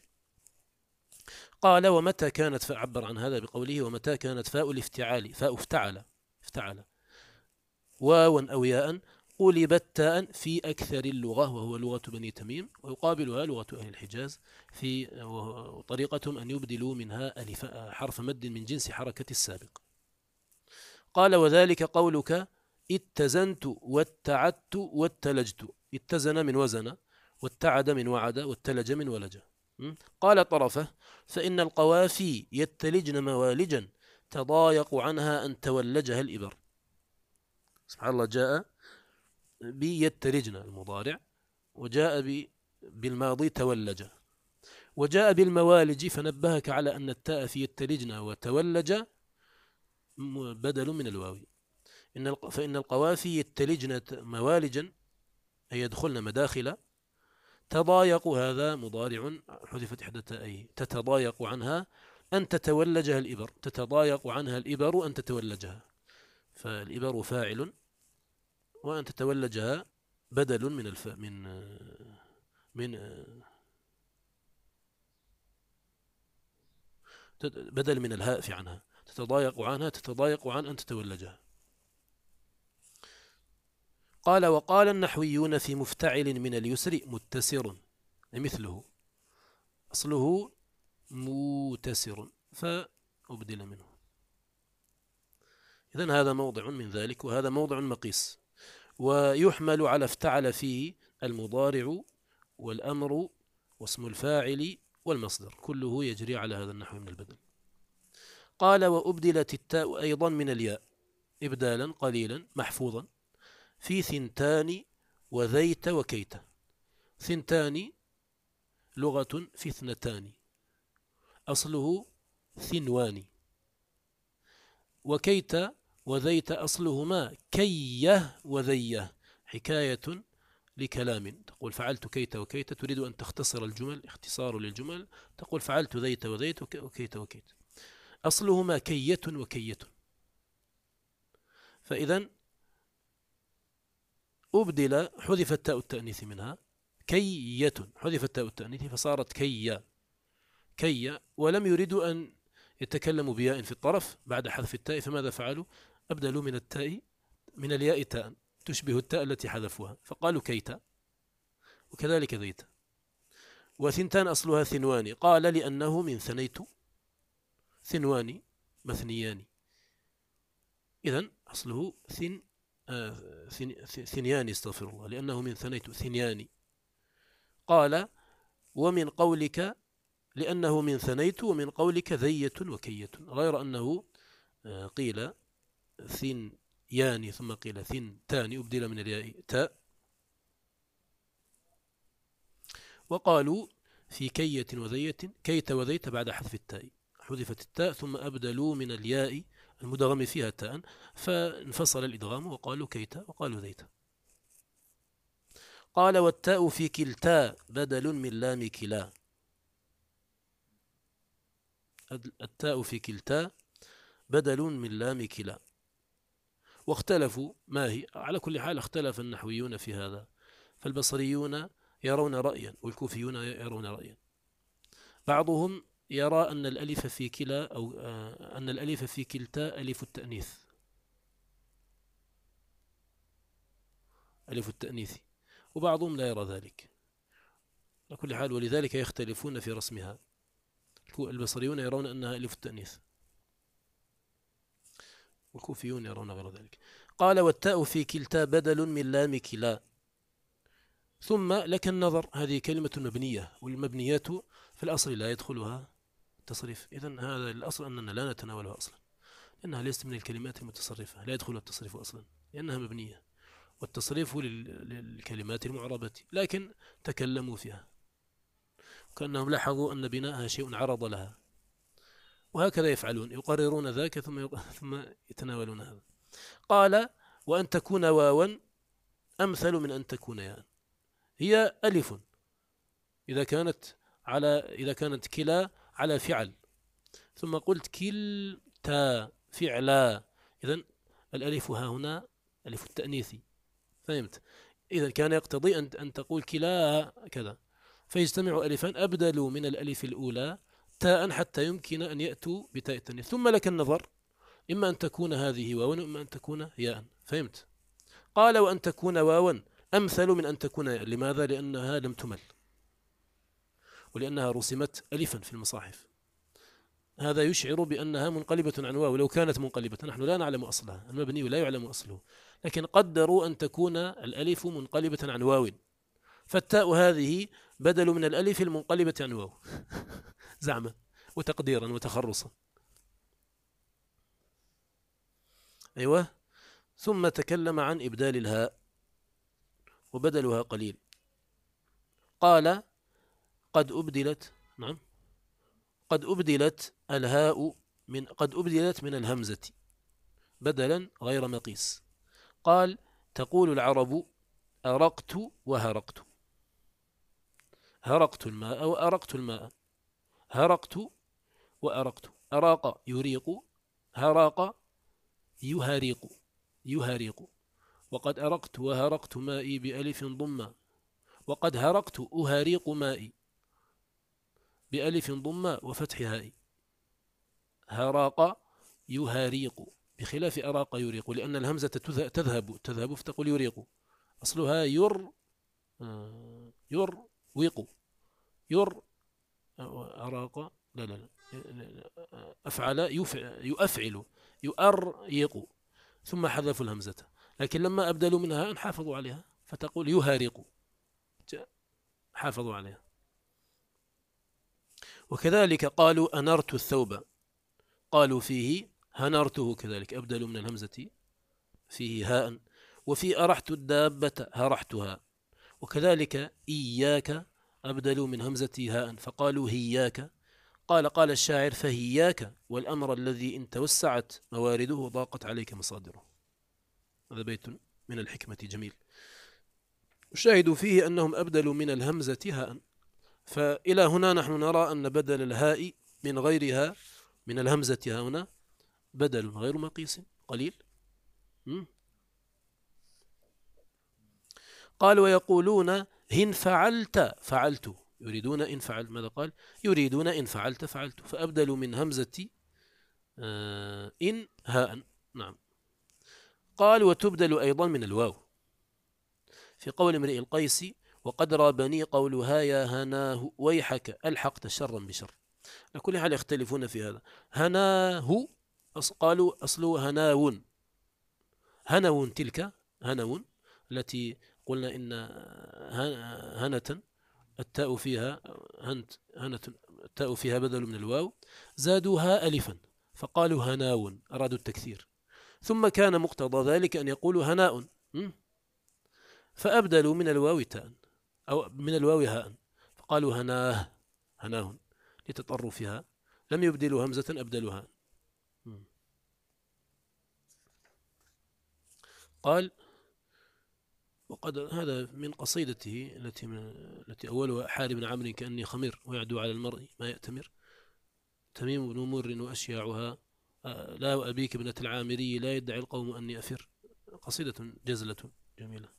قال ومتى كانت، فعبر عن هذا بقوله ومتى كانت فاء الافتعال، فاء افتعل افتعل واوا أو ياء قلبت تاء في أكثر اللغة، وهو لغة بني تميم، ويقابلها لغة أهل الحجاز في طريقتهم أن يبدلوا منها ألف حرف مد من جنس حركة السابق. قال وذلك قولك اتزنت واتعدت واتلجت، اتزن من وزن، واتعد من وعد، واتلج من ولج. قال طرفه فإن القوافي يتلجن موالجا تضايق عنها أن تولجها الإبر. سبحان الله، جاء بيتلجن المضارع، وجاء بالماضي تولج، وجاء بالموالج فنبهك على أن التاء في يتلجن وتولج بدل من الواو. إن فإن القوافي يتلجن موالجا أي يدخلن مداخل، تضايق هذا مضارع حذفت إحدى تائه، تتضايق عنها أن تتولجها الإبر، تتضايق عنها الإبر أن تتولجها، فالإبر فاعل وأن تتولجها بدل من الف من من بدل من الهاء في عنها، تتضايق عنها تتضايق عن أن تتولجها. قال وقال النحويون في مفتعل من اليسر متسر مثله، أصله متسر فأبدل منه. إذن هذا موضع من ذلك، وهذا موضع مقيس، ويحمل على افتعل فيه المضارع والأمر واسم الفاعل والمصدر، كله يجري على هذا النحو من البدل. قال وأبدلت التاء أيضا من الياء إبدالا قليلا محفوظا في ثنتان وذيت وكيت. ثنتان لغة في اثنتان، أصله ثنوان، وكيت وذيت أصلهما كيه وذيه، حكاية لكلام، تقول فعلت كيت وكيت، تريد أن تختصر الجمل، اختصار للجمل، تقول فعلت ذيت وذيت وكيت وكيت، أصلهما كية وكية. فإذا أبدل حذفت تاء التأنيث منها، كية حذفت تاء التأنيث فصارت كيا كيا، ولم يريدوا أن يتكلموا بياء في الطرف بعد حذف التاء، فماذا فعلوا؟ أبدلوا من التاء من الياء تاء تشبه التاء التي حذفوها، فقالوا كيتا، وكذلك ذيت. وثنتان أصلها ثنوان، قال لأنه من ثنيت، ثنوان مثنيان، إذن أصله ثن آه ثن ثنيان استغفر الله، لأنه من ثنيت ثنيان. قال ومن قولك لأنه من ثنيت، ومن قولك ذية وكية، غير أنه قيل ثنيان ثم قيل ثنتان أبدل من الياء تاء. وقالوا في كية وذية كيت وذيت بعد حذف التاء، حذفت التاء ثم أبدلوا من الياء المدغم فيها تاء، فانفصل الإدغام وقالوا كيت وقالوا ذيت. قال والتاء في كلتا بدل من لام كلا، التاء في كلتا بدل من لام كلا. واختلفوا ما هي، على كل حال اختلف النحويون في هذا، فالبصريون يرون رأيا والكوفيون يرون رأيا. بعضهم يرى أن الألف في كلا أو أن الألف في كلتا ألف التأنيث، ألف التأنيث، وبعضهم لا يرى ذلك. على كل حال، ولذلك يختلفون في رسمها. البصريون يرون أنها ألف التأنيث، والكوفيون يرون غير ذلك. قال والتاء في كلتا بدل من لام كلا. ثم لك النظر، هذه كلمة مبنية، والمبنيات في الأصل لا يدخلها التصريف. إذن هذا الأصل أننا لا نتناولها أصلا، لأنها ليست من الكلمات المتصرفة، لا يدخلها التصريف أصلا لأنها مبنية، والتصريف للكلمات المعربة، لكن تكلموا فيها كأنهم لاحظوا أن بناءها شيء عرض لها، وهكذا يفعلون، يقررون ذاك ثم ثم يتناولون هذا. قال وأن تكون واوا أمثل من أن تكون ياء. هي ألف إذا كانت على إذا كانت كلا على فعل، ثم قلت كلتا فعلا، إذن الألف ها هنا ألف التأنيث، فهمت؟ إذا كان يقتضي أن أن تقول كلا كذا، فيجتمع ألفان أبدلوا من الألف الأولى تاء حتى يمكن أن يأتوا بتاء التأنيث. ثم لك النظر، إما أن تكون هذه واوا وإما أن تكون ياء، فهمت؟ قال وأن تكون واوا أمثل من أن تكون ياء. لماذا؟ لأنها لم تمل، ولأنها رسمت ألفا في المصاحف. هذا يشعر بأنها منقلبة عن واو. لو كانت منقلبة، نحن لا نعلم أصلها، المبني لا يعلم أصله، لكن قدروا أن تكون الألف منقلبة عن واو، فالتاء هذه بدل من الألف المنقلبة عن واو زعما وتقديرا وتخرصا. أيوة. ثم تكلم عن إبدال الهاء وبدلها قليل. قال قد أبدلت، نعم، قد أبدلت الهاء من قد أبدلت من الهمزة بدلا غير مقيس. قال تقول العرب أرقت وهرقت، هرقت الماء وأرقت الماء، هرقت وأرقت، أراق يريق، هراق يهريق، يهريق. وقد أرقت وهرقت مائي بألف ضمة، وقد هرقت أهريق مائي بألف ضمة وفتح هاء. هراق يهريق بخلاف أراق يريق، لأن الهمزة تذهب تذهب فتقول يريق، أصلها ير يرويق، ير أراق لا لا لا أفعل يؤفعل يؤريق، ثم حذفوا الهمزة، لكن لما أبدلوا منها أن حافظوا عليها فتقول يهارق، حافظوا عليها. وكذلك قالوا أنرت الثوب، قالوا فيه هنرته، كذلك أبدلوا من الهمزة فيه هاء. وفي أرحت الدابة هرحتها، وكذلك إياك أبدلوا من همزة هاء فقالوا هياك. قال قال الشاعر فهياك والأمر الذي إن توسعت موارده ضاقت عليك مصادره. هذا بيت من الحكمة جميل. الشاهد فيه أنهم أبدلوا من الهمزة هاء. فإلى هنا نحن نرى أن بدل الهاء من غيرها من الهمزة هنا بدل غير مقيس قليل. م? قال ويقولون هن فعلت فعلت، يريدون إن فعل، ماذا قال؟ يريدون إن فعلت فعلت، فأبدلوا من همزة آه إن هاء. نعم. قال وتبدل أيضا من الواو في قول امرئ القيس وقد رابني قولها يا هناه ويحك ألحقت شرا بشر. لكل حال يختلفون في هذا. هناه قالوا أصله هناون، هنو تلك هنو التي قلنا إن هنة التاء فيها هنت هنة التاء فيها بدل من الواو، زادوها ألفا فقالوا هناون، أرادوا التكثير، ثم كان مقتضى ذلك أن يقولوا هناء، فأبدلوا من الواو تاء أو من الواو هاء فقالوا هناه هناه لتطرفها، لم يبدلوا همزة أبدلوها. قال وقد هذا من قصيدته التي من التي أولها حارب بن عمرو كأني خمر ويعدو على المرء ما يأتمر، تميم بن مر وأشياعها لا أبيك ابنة العامري لا يدعي القوم أني أفر. قصيدة جزلة جميلة.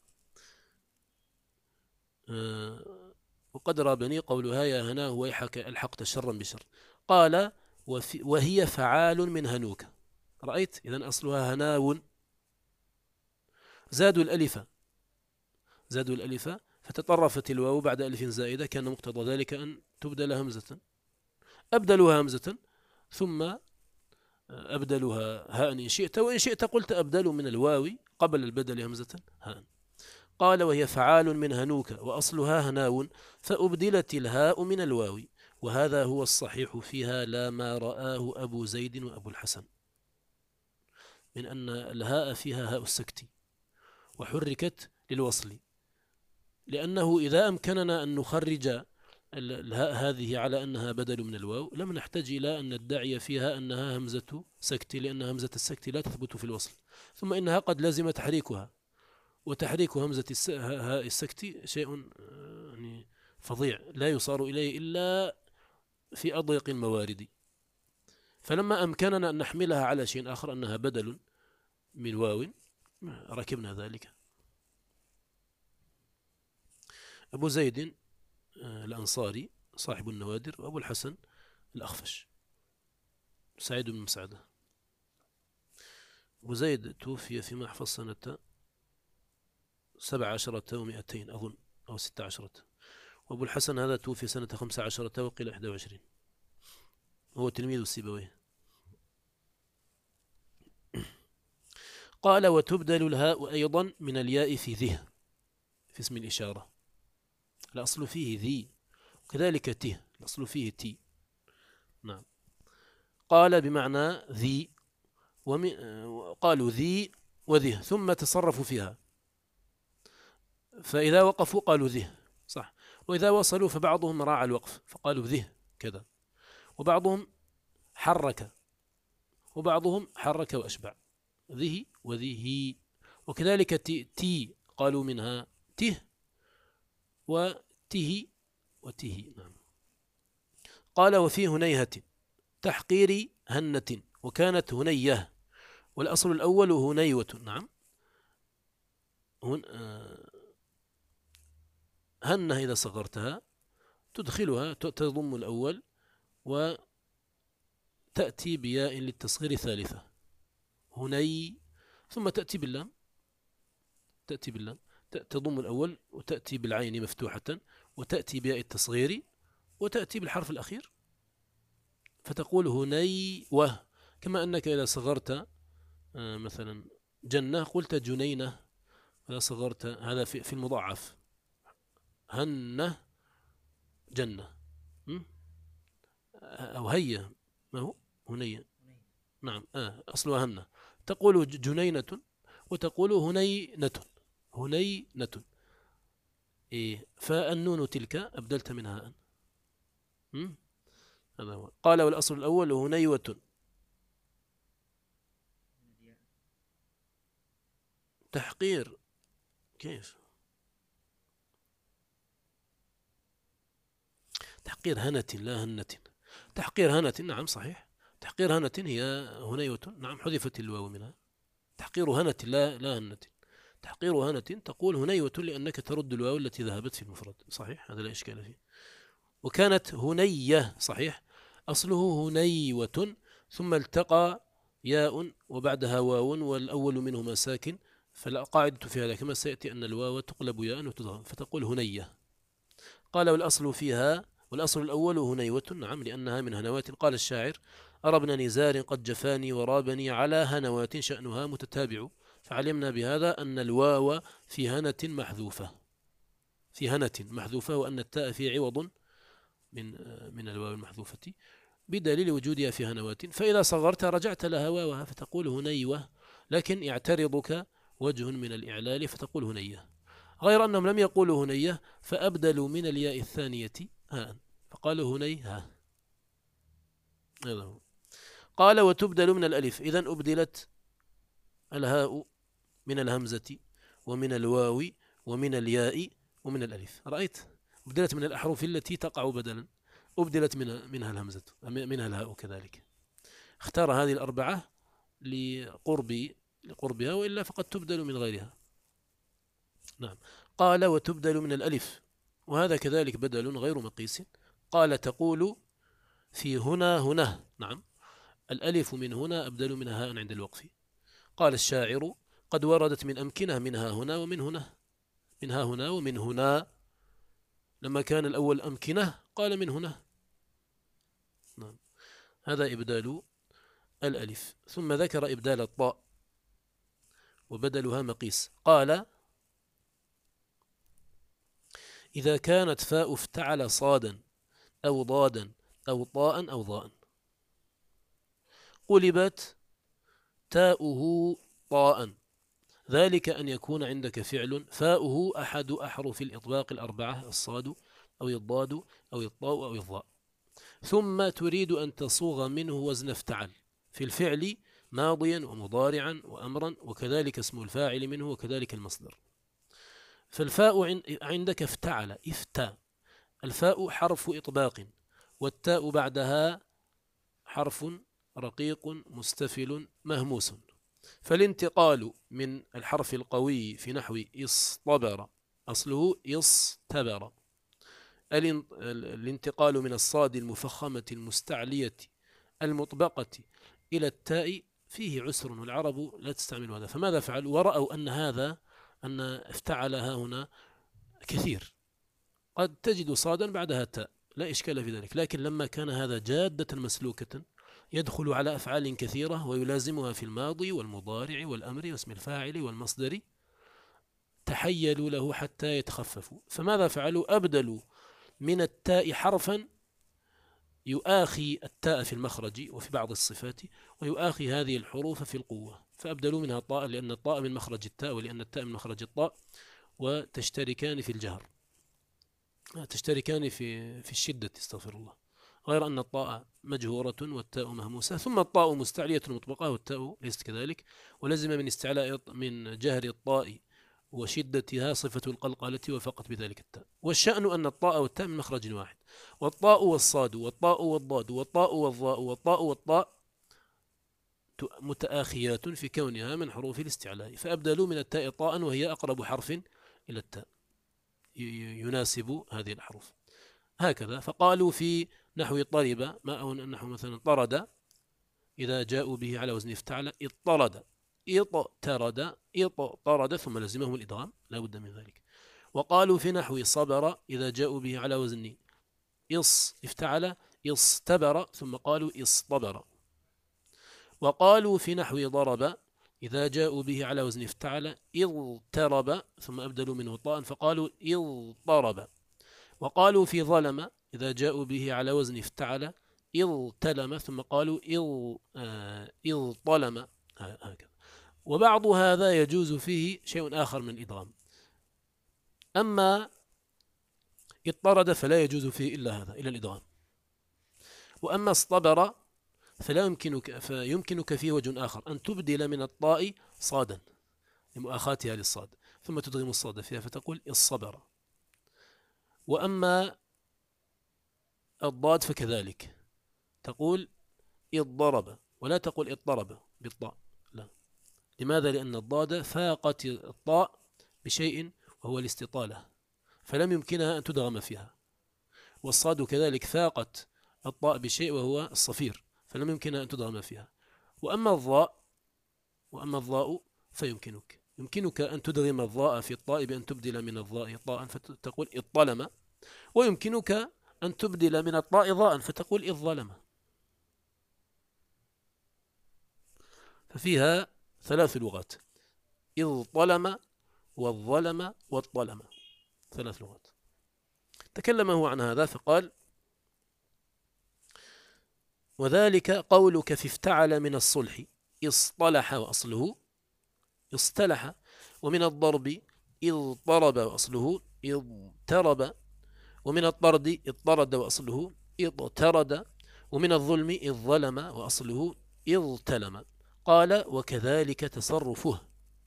أه وقد رابني قولها يا هناه ويحك ألحقت شرا بشر. قال وهي فعال من هنوك، رأيت؟ إذن أصلها هناو، زادوا الألف زادوا الألف فتطرفت الواو بعد ألف زائدة، كان مقتضى ذلك أن تبدل همزة. أبدلها همزة ثم أبدلها هاء إن شئت، وإن شئت قلت أبدل من الواو قبل البدل همزة هاء. قال وهي فعال من هنوك وأصلها هناو، فأبدلت الهاء من الواو، وهذا هو الصحيح فيها لا ما رآه أبو زيد وأبو الحسن، من أن الهاء فيها هاء السكت وحركت للوصل، لأنه إذا أمكننا أن نخرج الهاء هذه على أنها بدل من الواو لم نحتاج إلى أن ندعي فيها أنها همزة سكت، لأن همزة السكت لا تثبت في الوصل، ثم إنها قد لازم تحريكها، وتحريك همزة هاء السكت شيء يعني فظيع لا يصار إليه إلا في أضيق الموارد. فلما أمكننا أن نحملها على شيء آخر أنها بدل من واو ركبنا ذلك. أبو زيد الأنصاري صاحب النوادر، وأبو الحسن الأخفش سعيد بن مسعدة. أبو زيد توفي فيما أحفظ سنة سبع عشرة ومئتين أظن أو ستة عشرة، وأبو الحسن هذا توفي سنة خمسة عشرة وقيل إحدى وعشرين، هو تلميذ السيبويه. قال وتبدل الهاء أيضا من الياء في ذه في اسم الإشارة، الأصل فيه ذي، وكذلك ته الأصل فيه تي. نعم. قال بمعنى ذي، وقالوا ذي وذه ثم تصرفوا فيها، فإذا وقفوا قالوا ذه صح، وإذا وصلوا فبعضهم راعى الوقف فقالوا ذه كذا، وبعضهم حرك وبعضهم حرك وأشبع، ذه وذه. وكذلك تي, تي قالوا منها ته وته وته. نعم. قال وفي هنيهة تحقير هنة، وكانت هنيه، والأصل الأول هنيوة. نعم. هن هنة إذا صغرتها تدخلها تضم الأول وتأتي بياء للتصغير ثالثة هني، ثم تأتي باللام تأتي باللام تضم الأول وتأتي بالعين مفتوحة وتأتي بياء التصغير وتأتي بالحرف الأخير فتقول هني وه. كما أنك إذا صغرت مثلا جنة قلت جنينة، إذا صغرت هذا في المضاعف هنة جنة، أو هيا ما هو هنية. نعم آه أصلها هنة، تقول جنينة وتقول هنينة هنينة. إيه فالنون تلك أبدلت منها أن. هذا هو. قال والأصل الأول هنيوة تحقير كيف تحقير هنة لا هنة، تحقير هنة نعم صحيح، تحقير هنة هي هنيوة نعم حذفت الواو منها، تحقير هنة لا لا هنة، تحقير هنة تقول هنيوة لأنك ترد الواو التي ذهبت في المفرد صحيح، هذا لا إشكال فيه. وكانت هنية صحيح، أصله هنيوة ثم التقى ياء وبعدها واو والأول منهما ساكن، فالقاعدة في هذا كما سيأتي أن الواو تقلب ياء وتضغم فتقول هنية. قال والأصل فيها والأصل الأول هنيوة نعم لأنها من هنوات. قال الشاعر أربن نزار قد جفاني ورابني على هنوات شأنها متتابع، فعلمنا بهذا أن الواو في هنة محذوفة في هنة محذوفة وأن التاء في عوض من من الواو المحذوفة بدليل وجودها في هنوات، فإذا صغرت رجعت لها واوها فتقول هنيوة، لكن يعترضك وجه من الإعلال فتقول هنية، غير أنهم لم يقولوا هنية فأبدلوا من الياء الثانية هاء فقالوا هني ها. هذا هو. قال وتبدل من الألف، إذن أبدلت الهاء من الهمزة ومن الواو ومن الياء ومن الألف. رأيت أبدلت من الأحرف التي تقع بدلا، أبدلت منها, منها الهمزة منها الهاء كذلك. اختار هذه الأربعة لقرب لقربها، وإلا فقد تبدل من غيرها. نعم. قال وتبدل من الألف، وهذا كذلك بدل غير مقيس. قال تقول في هنا هنا نعم الألف من هنا أبدل منها هاء عند الوقف. قال الشاعر قد وردت من أمكنة منها هنا ومن هنا، من ها هنا ومن هنا، لما كان الأول أمكنة قال من هنا. نعم. هذا إبدال الألف. ثم ذكر إبدال الطاء وبدلها مقيس. قال إذا كانت فاء افتعل صادا أو ضادا أو طاء أو ضاء قلبت تاؤه طاء، ذلك أن يكون عندك فعل فاؤه أحد أحرف الإطباق الأربعة، الصاد أو الضاد أو الطاء أو الضاء، ثم تريد أن تصوغ منه وزن افتعل في الفعل ماضيا ومضارعا وأمرا، وكذلك اسم الفاعل منه وكذلك المصدر. فالفاء عندك افتعل افتى، الفاء حرف إطباق والتاء بعدها حرف رقيق مستفل مهموس، فالانتقال من الحرف القوي في نحو اصطبر أصله اصطبر، الانتقال من الصاد المفخمة المستعلية المطبقة إلى التاء فيه عسر والعرب لا تستعمل هذا، فماذا فعلوا؟ ورأوا أن هذا أن افتعلها هنا كثير، قد تجد صادا بعدها تاء لا إشكال في ذلك، لكن لما كان هذا جادة مسلوكة يدخل على أفعال كثيرة ويلازمها في الماضي والمضارع والأمر واسم الفاعل والمصدر، تحيلوا له حتى يتخففوا، فماذا فعلوا؟ أبدلوا من التاء حرفا يؤاخي التاء في المخرج وفي بعض الصفات ويؤاخي هذه الحروف في القوة، فأبدلوا منها طاء لأن الطاء من مخرج التاء ولأن التاء من مخرج الطاء، وتشتركان في الجهر، تشتركان في في الشدة استغفر الله، غير أن الطاء مجهورة والتاء مهموسة، ثم الطاء مستعلية مطبقة والتاء ليست كذلك، ولزم من استعلاء من جهر الطاء وشدتها صفة القلقلة وفقط بذلك التاء. والشأن أن الطاء والتاء من مخرج واحد، والطاء والصاد والطاء والضاد والطاء والظاء والطاء والطاء متآخيات في كونها من حروف الاستعلاء، فأبدلوا من التاء طاء وهي أقرب حرف إلى التاء يناسب هذه الأحرف. هكذا فقالوا في نحو طرب، ما أو نحو مثلا طرد، إذا جاءوا به على وزن افتعل اضطرد اضطرد اضطرد ثم لزمهم الإدغام لا بد من ذلك. وقالوا في نحو صبر إذا جاءوا به على وزن إص افتعل اصطبر ثم قالوا اصطبر. وقالوا في نحو ضرب إذا جاءوا به على وزن افتعل اضطرب ثم أبدلوا منه طاء فقالوا اضطرب. وقالوا في ظلم إذا جاءوا به على وزن افتعل اضطلم ثم قالوا اضطلم هكذا. وبعض هذا يجوز فيه شيء آخر من الإدغام، أما اضطرد فلا يجوز فيه إلا هذا إلى الإدغام، وأما اصطبر فلا يمكنك فيمكنك فيه وجه آخر، أن تبدل من الطاء صادا لمؤاخاتها للصاد ثم تدغم الصاد فيها فتقول الصبر. وأما الضاد فكذلك تقول اضطرب ولا تقول اضطرب بالطاء، لا. لماذا؟ لأن الضاد فاقت الطاء بشيء وهو الاستطالة فلم يمكنها أن تدغم فيها، والصاد كذلك فاقت الطاء بشيء وهو الصفير فلم يمكنها أن تدغم فيها. وأما الضاء وأما الضاء فيمكنك يمكنك أن تدغم الضاء في الطاء بأن تبدل من الضاء طاء فتقول اضطلم، ويمكنك أن تبدل من الطاء ضاء فتقول الظلم. ففيها ثلاث لغات، الظلم والظلم والطلم، ثلاث لغات. تكلم هو عن هذا فقال وذلك قولك في افتعل من الصلح اصطلح وأصله اصطلح، ومن الضرب اضطرب وأصله اضطرب، ومن الطرد اضطرد وأصله اضطرد، ومن الظلم اظلم وأصله اضتلم. قال وكذلك تصرفه،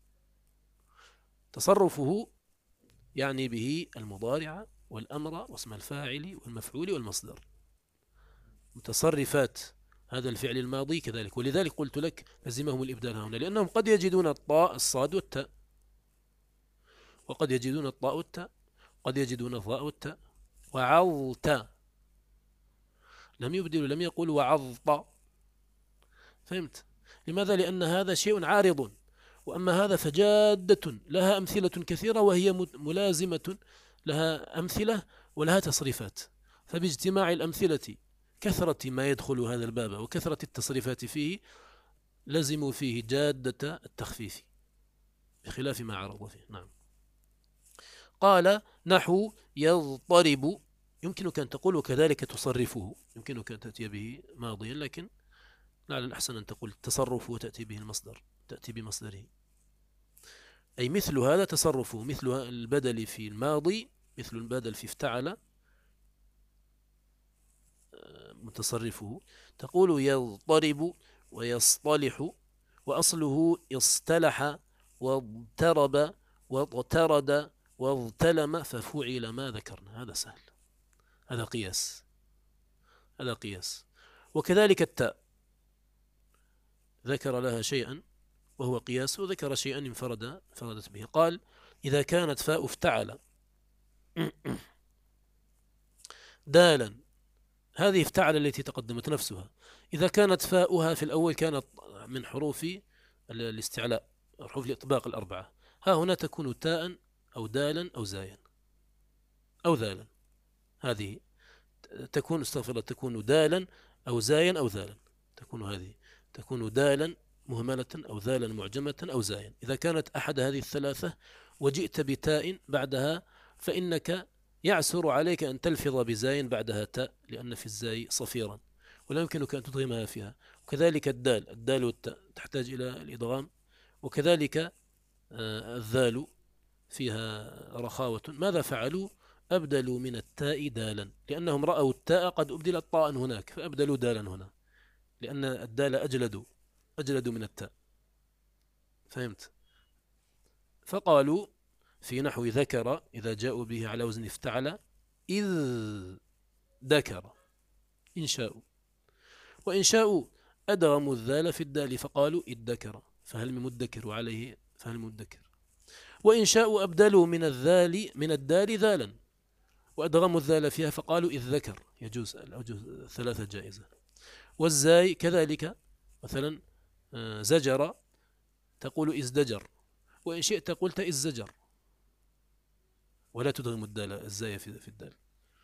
تصرفه يعني به المضارع والأمر واسم الفاعل والمفعول والمصدر، متصرفات هذا الفعل الماضي كذلك. ولذلك قلت لك لزمهم الإبدال هنا، لأنهم قد يجدون الطاء الصاد والتاء، وقد يجدون الطاء والتاء، قد يجدون الظاء والتاء. وعظت لم يبدلوا، لم يقول وعظت، فهمت؟ لماذا؟ لأن هذا شيء عارض، وأما هذا فجادة لها أمثلة كثيرة، وهي ملازمة لها أمثلة ولها تصريفات. فباجتماع الأمثلة كثرة ما يدخل هذا الباب وكثرة التصريفات فيه لزموا فيه جادة التخفيف بخلاف ما عرض فيه. نعم. قال نحو يضطرب، يمكنك أن تقول وكذلك تصرفه، يمكنك أن تأتي به ماضيا، لكن لعل الأحسن أن تقول التصرف وتأتي به المصدر، تأتي بمصدره. أي مثل هذا تصرفه، مثل البدل في الماضي، مثل البدل في افتعل متصرفه. تقول يضطرب ويصطلح، وأصله اصطلح واضطرب واضطرد واضتلم ففعل ما ذكرنا. هذا سهل، هذا قياس، هذا قياس. وكذلك التاء ذكر لها شيئا وهو قياس، وذكر شيئا انفرد انفردت به. قال إذا كانت فاء افتعل دالا، هذه افتعل التي تقدمت نفسها، إذا كانت فاؤها في الأول كانت من حروف الاستعلاء، حروف الإطباق الأربعة، ها هنا تكون تاء أو دالا أو زايا أو ذالا. هذه تكون استغفر الله تكون دالا أو زايا أو ذالا، تكون هذه تكون دالا مهملة أو ذالا معجمة أو زايا. إذا كانت أحد هذه الثلاثة وجئت بتاء بعدها فإنك يعسر عليك أن تلفظ بزاي بعدها تاء، لأن في الزاي صفيرا ولا يمكنك أن تدغمها فيها. وكذلك الدال، الدال والتاء تحتاج إلى الإدغام. وكذلك الذال فيها رخاوة. ماذا فعلوا؟ أبدلوا من التاء دالا، لأنهم رأوا التاء قد أبدلت طاء هناك فأبدلوا دالا هنا، لأن الدال أجلدوا أجلدوا من التاء. فهمت؟ فقالوا في نحو ذكر إذا جاءوا به على وزن افتعل إذ ذكر إن شاءوا، وإن شاءوا أدغموا الذال في الدال فقالوا إذ ذكر فهل من مدكر وعليه فهل مدكر. وإن شاءوا أبدلوا من الذال من الدال ذالا وأدغموا الذال فيها فقالوا إذ ذكر. يجوز الأوجه ثلاثة جائزة. والزاي كذلك، مثلا زجر تقول إزدجر، وإن شئت قلت إزجر ولا تدغم الدال الزاي في الدال.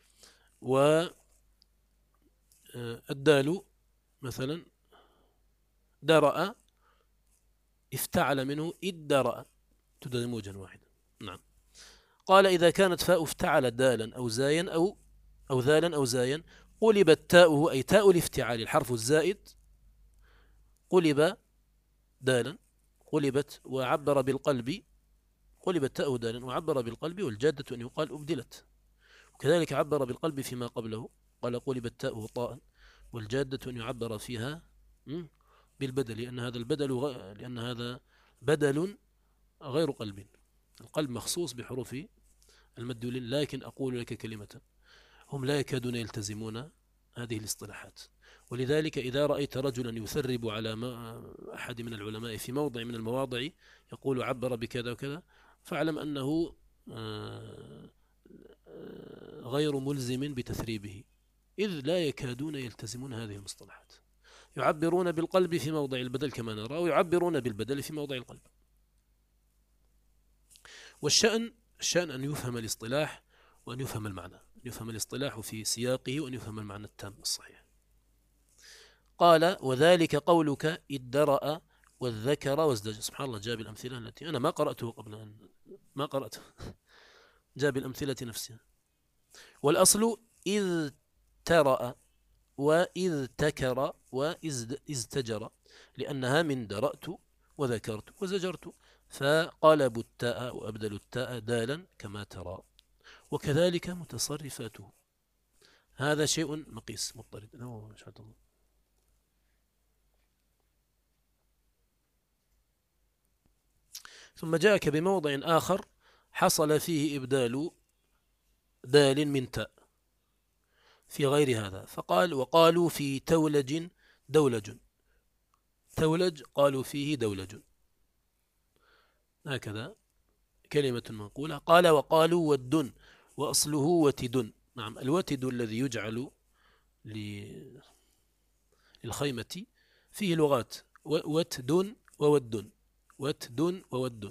والدال مثلا درأ افتعل منه إدرأ تدغم وجها واحدا. نعم. قال إذا كانت فاء افتعل دالا أو زايا أو أو ذالا أو زايا قلبت تاؤه، أي تاء الافتعال الحرف الزائد قلب دالا، قلبت وعبر بالقلب، قلبت تاء دالا وعبر بالقلب، والجادة أن يقال أبدلت. وكذلك عبر بالقلب فيما قبله قال قلبت تاءه طاء، والجادة أن يعبر فيها بالبدل، لأن هذا البدل غ... لأن هذا بدل غير قلب، القلب مخصوص بحروف المد. لكن أقول لك كلمة، هم لا يكادون يلتزمون هذه الاصطلاحات. ولذلك إذا رأيت رجلا يثرب على ما أحد من العلماء في موضع من المواضع يقول عبر بكذا وكذا، فاعلم أنه غير ملزم بتثريبه، إذ لا يكادون يلتزمون هذه المصطلحات. يعبرون بالقلب في موضع البدل كما نرى، ويعبرون بالبدل في موضع القلب. والشأن الشأن أن يفهم الاصطلاح وأن يفهم المعنى، أن يفهم الاصطلاح في سياقه وأن يفهم المعنى التام الصحيح. قال وذلك قولك ادرأ والذكر وازدجر. سبحان الله، جاب الأمثلة التي أنا ما قرأته قبل أن ما قرأته جاب الأمثلة نفسها. والأصل إذ ترأ وإذ تكر وإذ ازتجر، لأنها من درأت وذكرت وزجرت، فقلبوا التاء وأبدلوا التاء دالا كما ترى. وكذلك متصرفاته. هذا شيء مقيس مضطرد. ثم جاءك بموضع آخر حصل فيه إبدال دال من تاء في غير هذا، فقال وقالوا في تولج دولج. تولج قالوا فيه دولج، هكذا كلمة منقولة. قال وقالوا ود وأصله وتد. نعم، الوتد الذي يجعل للخيمة فيه لغات، وتد وود، وتد وود.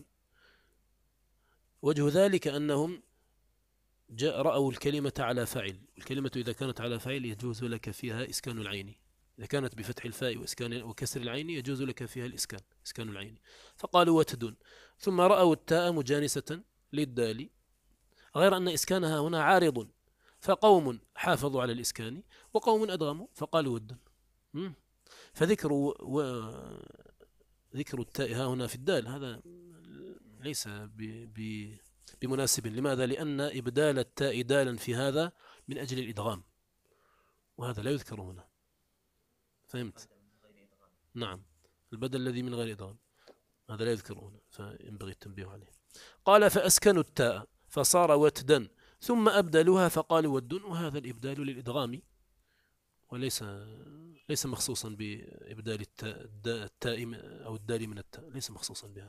وجه ذلك أنهم جاء رأوا الكلمة على فاعل، الكلمة إذا كانت على فاعل يجوز لك فيها إسكان العين، إذا كانت بفتح الفاء وإسكان وكسر العين يجوز لك فيها الإسكان، إسكان العين. فقالوا وتد، ثم رأوا التاء مجانسة للدال، غير أن إسكانها هنا عارض، فقوم حافظوا على الإسكان وقوم أدغموا فقالوا ود. فذكر و... ذكر التاء ها هنا في الدال هذا ليس ب... ب... بمناسب. لماذا؟ لأن إبدال التاء دالا في هذا من أجل الإدغام، وهذا لا يذكر هنا. فهمت؟ نعم، البدل الذي من غير إدغام هذا لا يذكر هنا، فينبغي التنبيه عليه. قال فأسكنوا التاء فصار وتدا ثم أبدلوها فقالوا ود، وهذا الإبدال للإدغام وليس ليس مخصوصا بإبدال التاء, التاء أو الدال من التاء، ليس مخصوصا بهذا.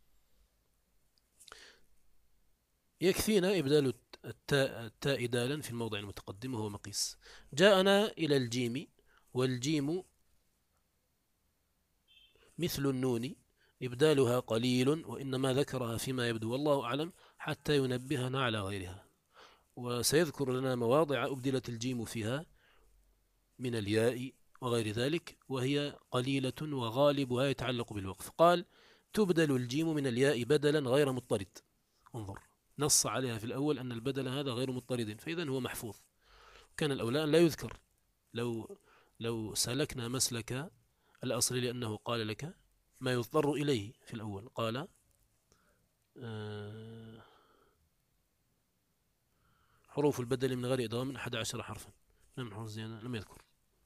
يكفينا إبدال التاء, التاء دالا في الموضع المتقدم وهو مقيس. جاءنا إلى الجيم، والجيم مثل النون إبدالها قليل، وإنما ذكرها فيما يبدو والله أعلم حتى ينبهنا على غيرها. وسيذكر لنا مواضع أبدلت الجيم فيها من الياء وغير ذلك، وهي قليلة وغالبها يتعلق بالوقف. قال تبدل الجيم من الياء بدلا غير مضطرد. انظر، نص عليها في الأول أن البدل هذا غير مضطرد، فإذا هو محفوظ. كان الأولى أن لا يذكر، لو لو سلكنا مسلك الأصل، لأنه قال لك ما يضطر إليه في الأول. قال آه حروف البدل من غير إدغام من أحد عشر حرفا، لم حروف زيادة لم يذكر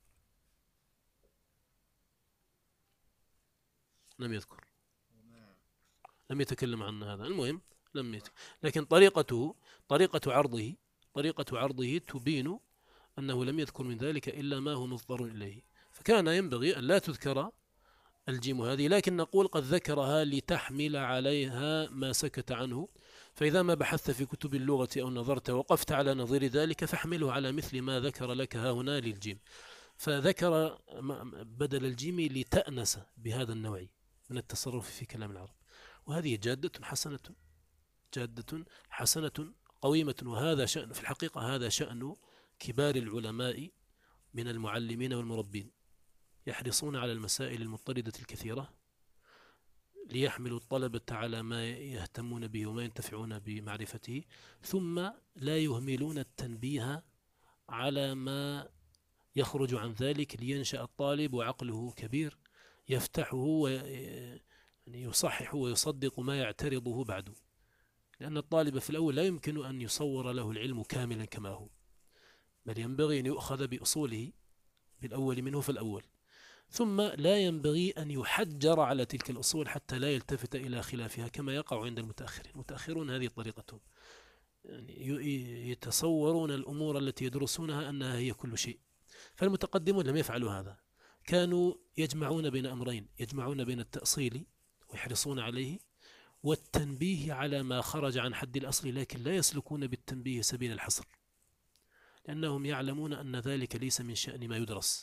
لم يذكر لم يتكلم عن هذا. المهم لم يتكلم. لكن طريقته طريقة عرضه طريقة عرضه تبين أنه لم يذكر من ذلك إلا ما هو مضطر إليه، فكان ينبغي أن لا تذكر الجيم هذه، لكن نقول قد ذكرها لتحمل عليها ما سكت عنه. فإذا ما بحثت في كتب اللغة أو نظرت وقفت على نظير ذلك فاحمله على مثل ما ذكر لك ها هنا للجيم. فذكر بدل الجيم لتأنس بهذا النوع من التصرف في كلام العرب، وهذه جادة حسنة جادة حسنة قويمة. وهذا شأن في الحقيقة، هذا شأن كبار العلماء من المعلمين والمربين، يحرصون على المسائل المضطردة الكثيرة ليحملوا الطلبة على ما يهتمون به وما ينتفعون بمعرفته، ثم لا يهملون التنبيه على ما يخرج عن ذلك لينشأ الطالب وعقله كبير يفتحه ويصحح ويصدق ما يعترضه بعده. لأن الطالب في الأول لا يمكن أن يصور له العلم كاملا كما هو، بل ينبغي أن يؤخذ بأصوله بالأول منه في الأول، ثم لا ينبغي أن يحجر على تلك الأصول حتى لا يلتفت إلى خلافها كما يقع عند المتأخرين. المتأخرون هذه طريقتهم، يعني يتصورون الأمور التي يدرسونها أنها هي كل شيء. فالمتقدمون لم يفعلوا هذا، كانوا يجمعون بين أمرين، يجمعون بين التأصيل ويحرصون عليه والتنبيه على ما خرج عن حد الأصل، لكن لا يسلكون بالتنبيه سبيل الحصر، لأنهم يعلمون أن ذلك ليس من شأن ما يدرس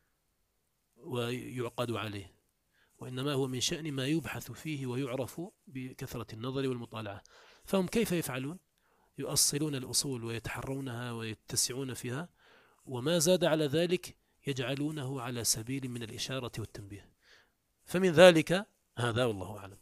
ويعقد عليه، وإنما هو من شأن ما يبحث فيه ويعرف بكثرة النظر والمطالعة. فهم كيف يفعلون؟ يؤصلون الأصول ويتحرونها ويتسعون فيها، وما زاد على ذلك يجعلونه على سبيل من الإشارة والتنبيه. فمن ذلك هذا والله أعلم.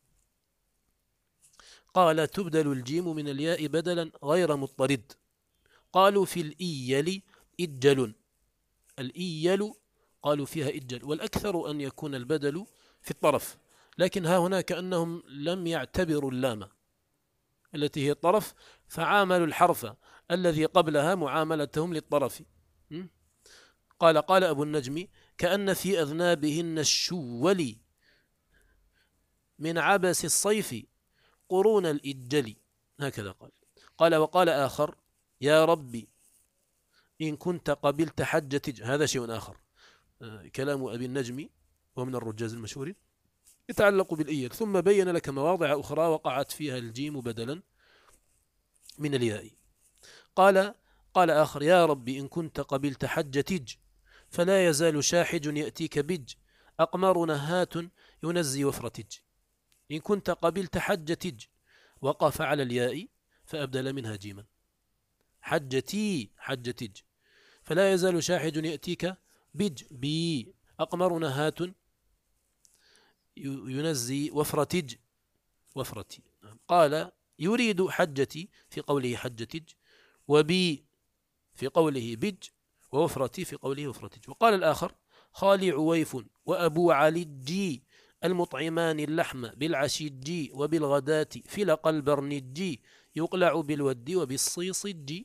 قال تبدل الجيم من الياء بدلا غير مضطرد. قالوا في الإيل إجل، الإيل قالوا فيها إجل، والأكثر أن يكون البدل في الطرف، لكن ها هنا كأنهم لم يعتبروا اللام التي هي الطرف، فعاملوا الحرف الذي قبلها معاملتهم للطرف. قال قال أبو النجم كأن في أذنابهن الشول من عبس الصيف قرون الإجل، هكذا قال. قال وقال آخر يا ربي إن كنت قبلت حجة، هذا شيء آخر. كلام أبي النجم ومن الرجاز المشهورين يتعلق بالإيل، ثم بين لك مواضع أخرى وقعت فيها الجيم بدلا من الياء. قال قال آخر يا ربي إن كنت قبلت حجة تج، فلا يزال شاحج يأتيك بج، أقمار نهات ينزي وفرتج. إن كنت قبلت حجتج وقف على الياء فأبدل منها جيما، حجتي حجتج. فلا يزال شاحج يأتيك بج بي، أقمرنا هات ينزي وفرتج وفرتي. قال يريد حجتي في قوله حجتج، وبي في قوله بج، ووفرتي في قوله وفرتج. وقال الآخر خالي عويف وأبو علي الجي المطعمان اللحم بالعشيج وبالغداة فلق البرنج يقلع بالود وبالصيص الجي.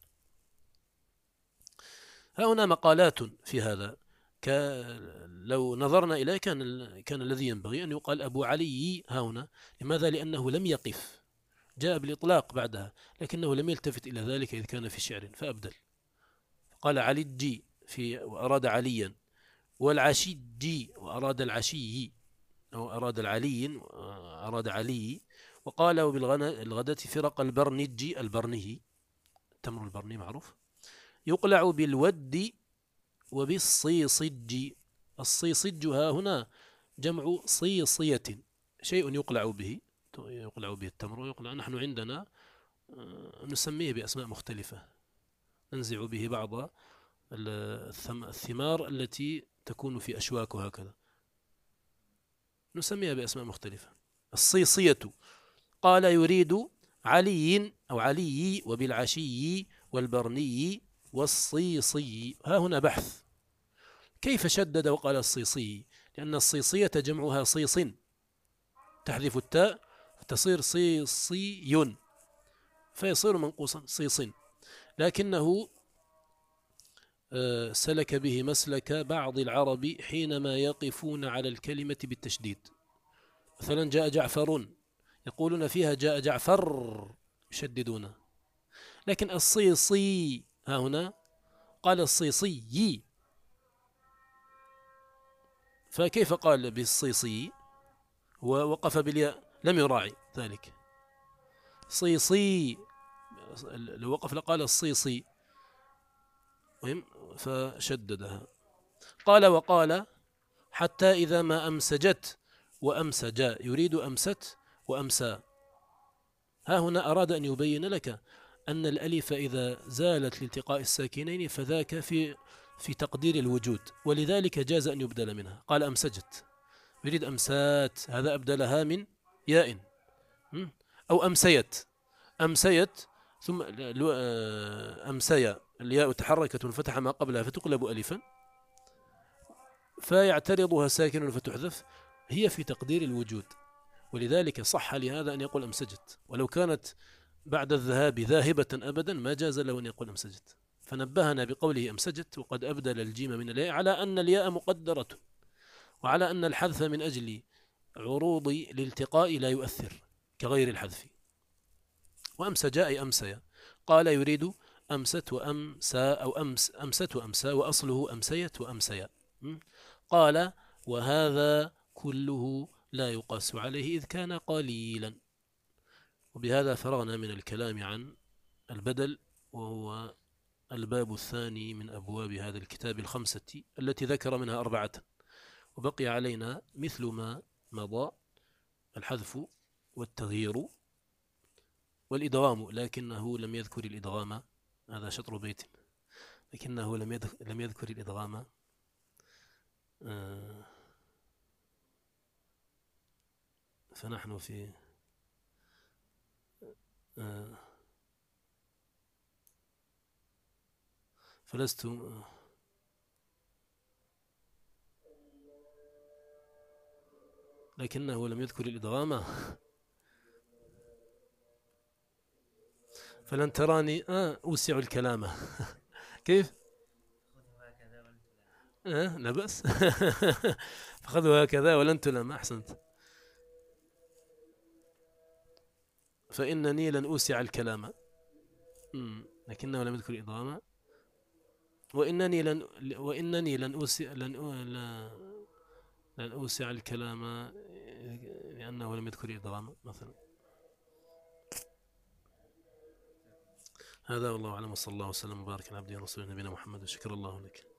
ها هنا مقالات في هذا، لو نظرنا إليه كان كان الذي ينبغي أن يقال أبو علي ها هنا. لماذا؟ لأنه لم يقف، جاء بالإطلاق بعدها، لكنه لم يلتفت إلى ذلك إذ كان في شعر فأبدل. قال علي الجي في وأراد عليا، والعشي الجي وأراد العشي، أو أراد العلي أراد علي. وقال وبالغداة فرق البرنجي، البرنه التمر البرني معروف، يقلع بالود وبالصيصج. الصيصج ها هنا جمع صيصية، شيء يقلع به، يقلع به التمر ويقلع. نحن عندنا نسميه بأسماء مختلفة، ننزع به بعض الثمار التي تكون في أشواك وهكذا، نسميها بأسماء مختلفة. الصيصية. قال يريد علي أو علي وبالعشي والبرني والصيصي. ها هنا بحث، كيف شدد وقال الصيصي؟ لأن الصيصية جمعها صيص، تحذف التاء تصير صيصي فيصير منقوصا صيص، لكنه سلك به مسلك بعض العرب حينما يقفون على الكلمة بالتشديد. مثلا جاء جعفر يقولون فيها جاء جعفر يشددون، لكن الصيصي ها هنا قال الصيصي، فكيف قال بالصيصي ووقف بالياء؟ لم يراعي ذلك. صيصي لو وقف لقال الصيصي، فشددها. قال وقال حتى إذا ما أمسجت وأمسج، يريد أمست وأمسى. ها هنا أراد أن يبين لك أن الألف إذا زالت لالتقاء الساكنين فذاك في في تقدير الوجود، ولذلك جاز أن يبدل منها. قال أمسجت، يريد أمسات، هذا أبدلها من ياء. أو أمسيت، أمسيت ثم أمسيا، الياء تحركت وانفتح ما قبلها فتقلب ألفا، فيعترضها ساكن فتحذف، هي في تقدير الوجود، ولذلك صح لهذا أن يقول أمسجت. ولو كانت بعد الذهاب ذاهبة أبدا ما جاز له أن يقول أمسجت. فنبهنا بقوله أمسجت وقد أبدل الجيم من الياء على أن الياء مقدرة، وعلى أن الحذف من أجل عروض الالتقاء لا يؤثر كغير الحذف. وأمسج أي أمسي. قال يريد أمست وأمسى أو أمس أمست وأمسى، وأصله أمسيت وأمسيا. قال وهذا كله لا يقاس عليه إذ كان قليلا. وبهذا فرغنا من الكلام عن البدل، وهو الباب الثاني من أبواب هذا الكتاب الخمسة التي ذكر منها أربعة، وبقي علينا مثل ما مضى الحذف والتغيير والإدغام، لكنه لم يذكر الإدغام، هذا شطر بيت، لكنه لم لم يذكر الإدغام. آه فنحن في آه فلست لكنه لم يذكر الإدغام. فلن تراني آه أوسع الكلام. كيف؟ آه لا بأس. فخذوا هكذا ولن تلام. أحسنت. فإنني لن أوسع الكلام، لكنه لم يذكر الإدغام. وإنني لن وإنني لن أوسع لن لن أوسع الكلام لأنه لم يذكر الإدغام مثلا. هذا والله أعلم، وصلى الله وسلم وبارك على عبده ورسوله نبينا محمد، وشكر الله لك.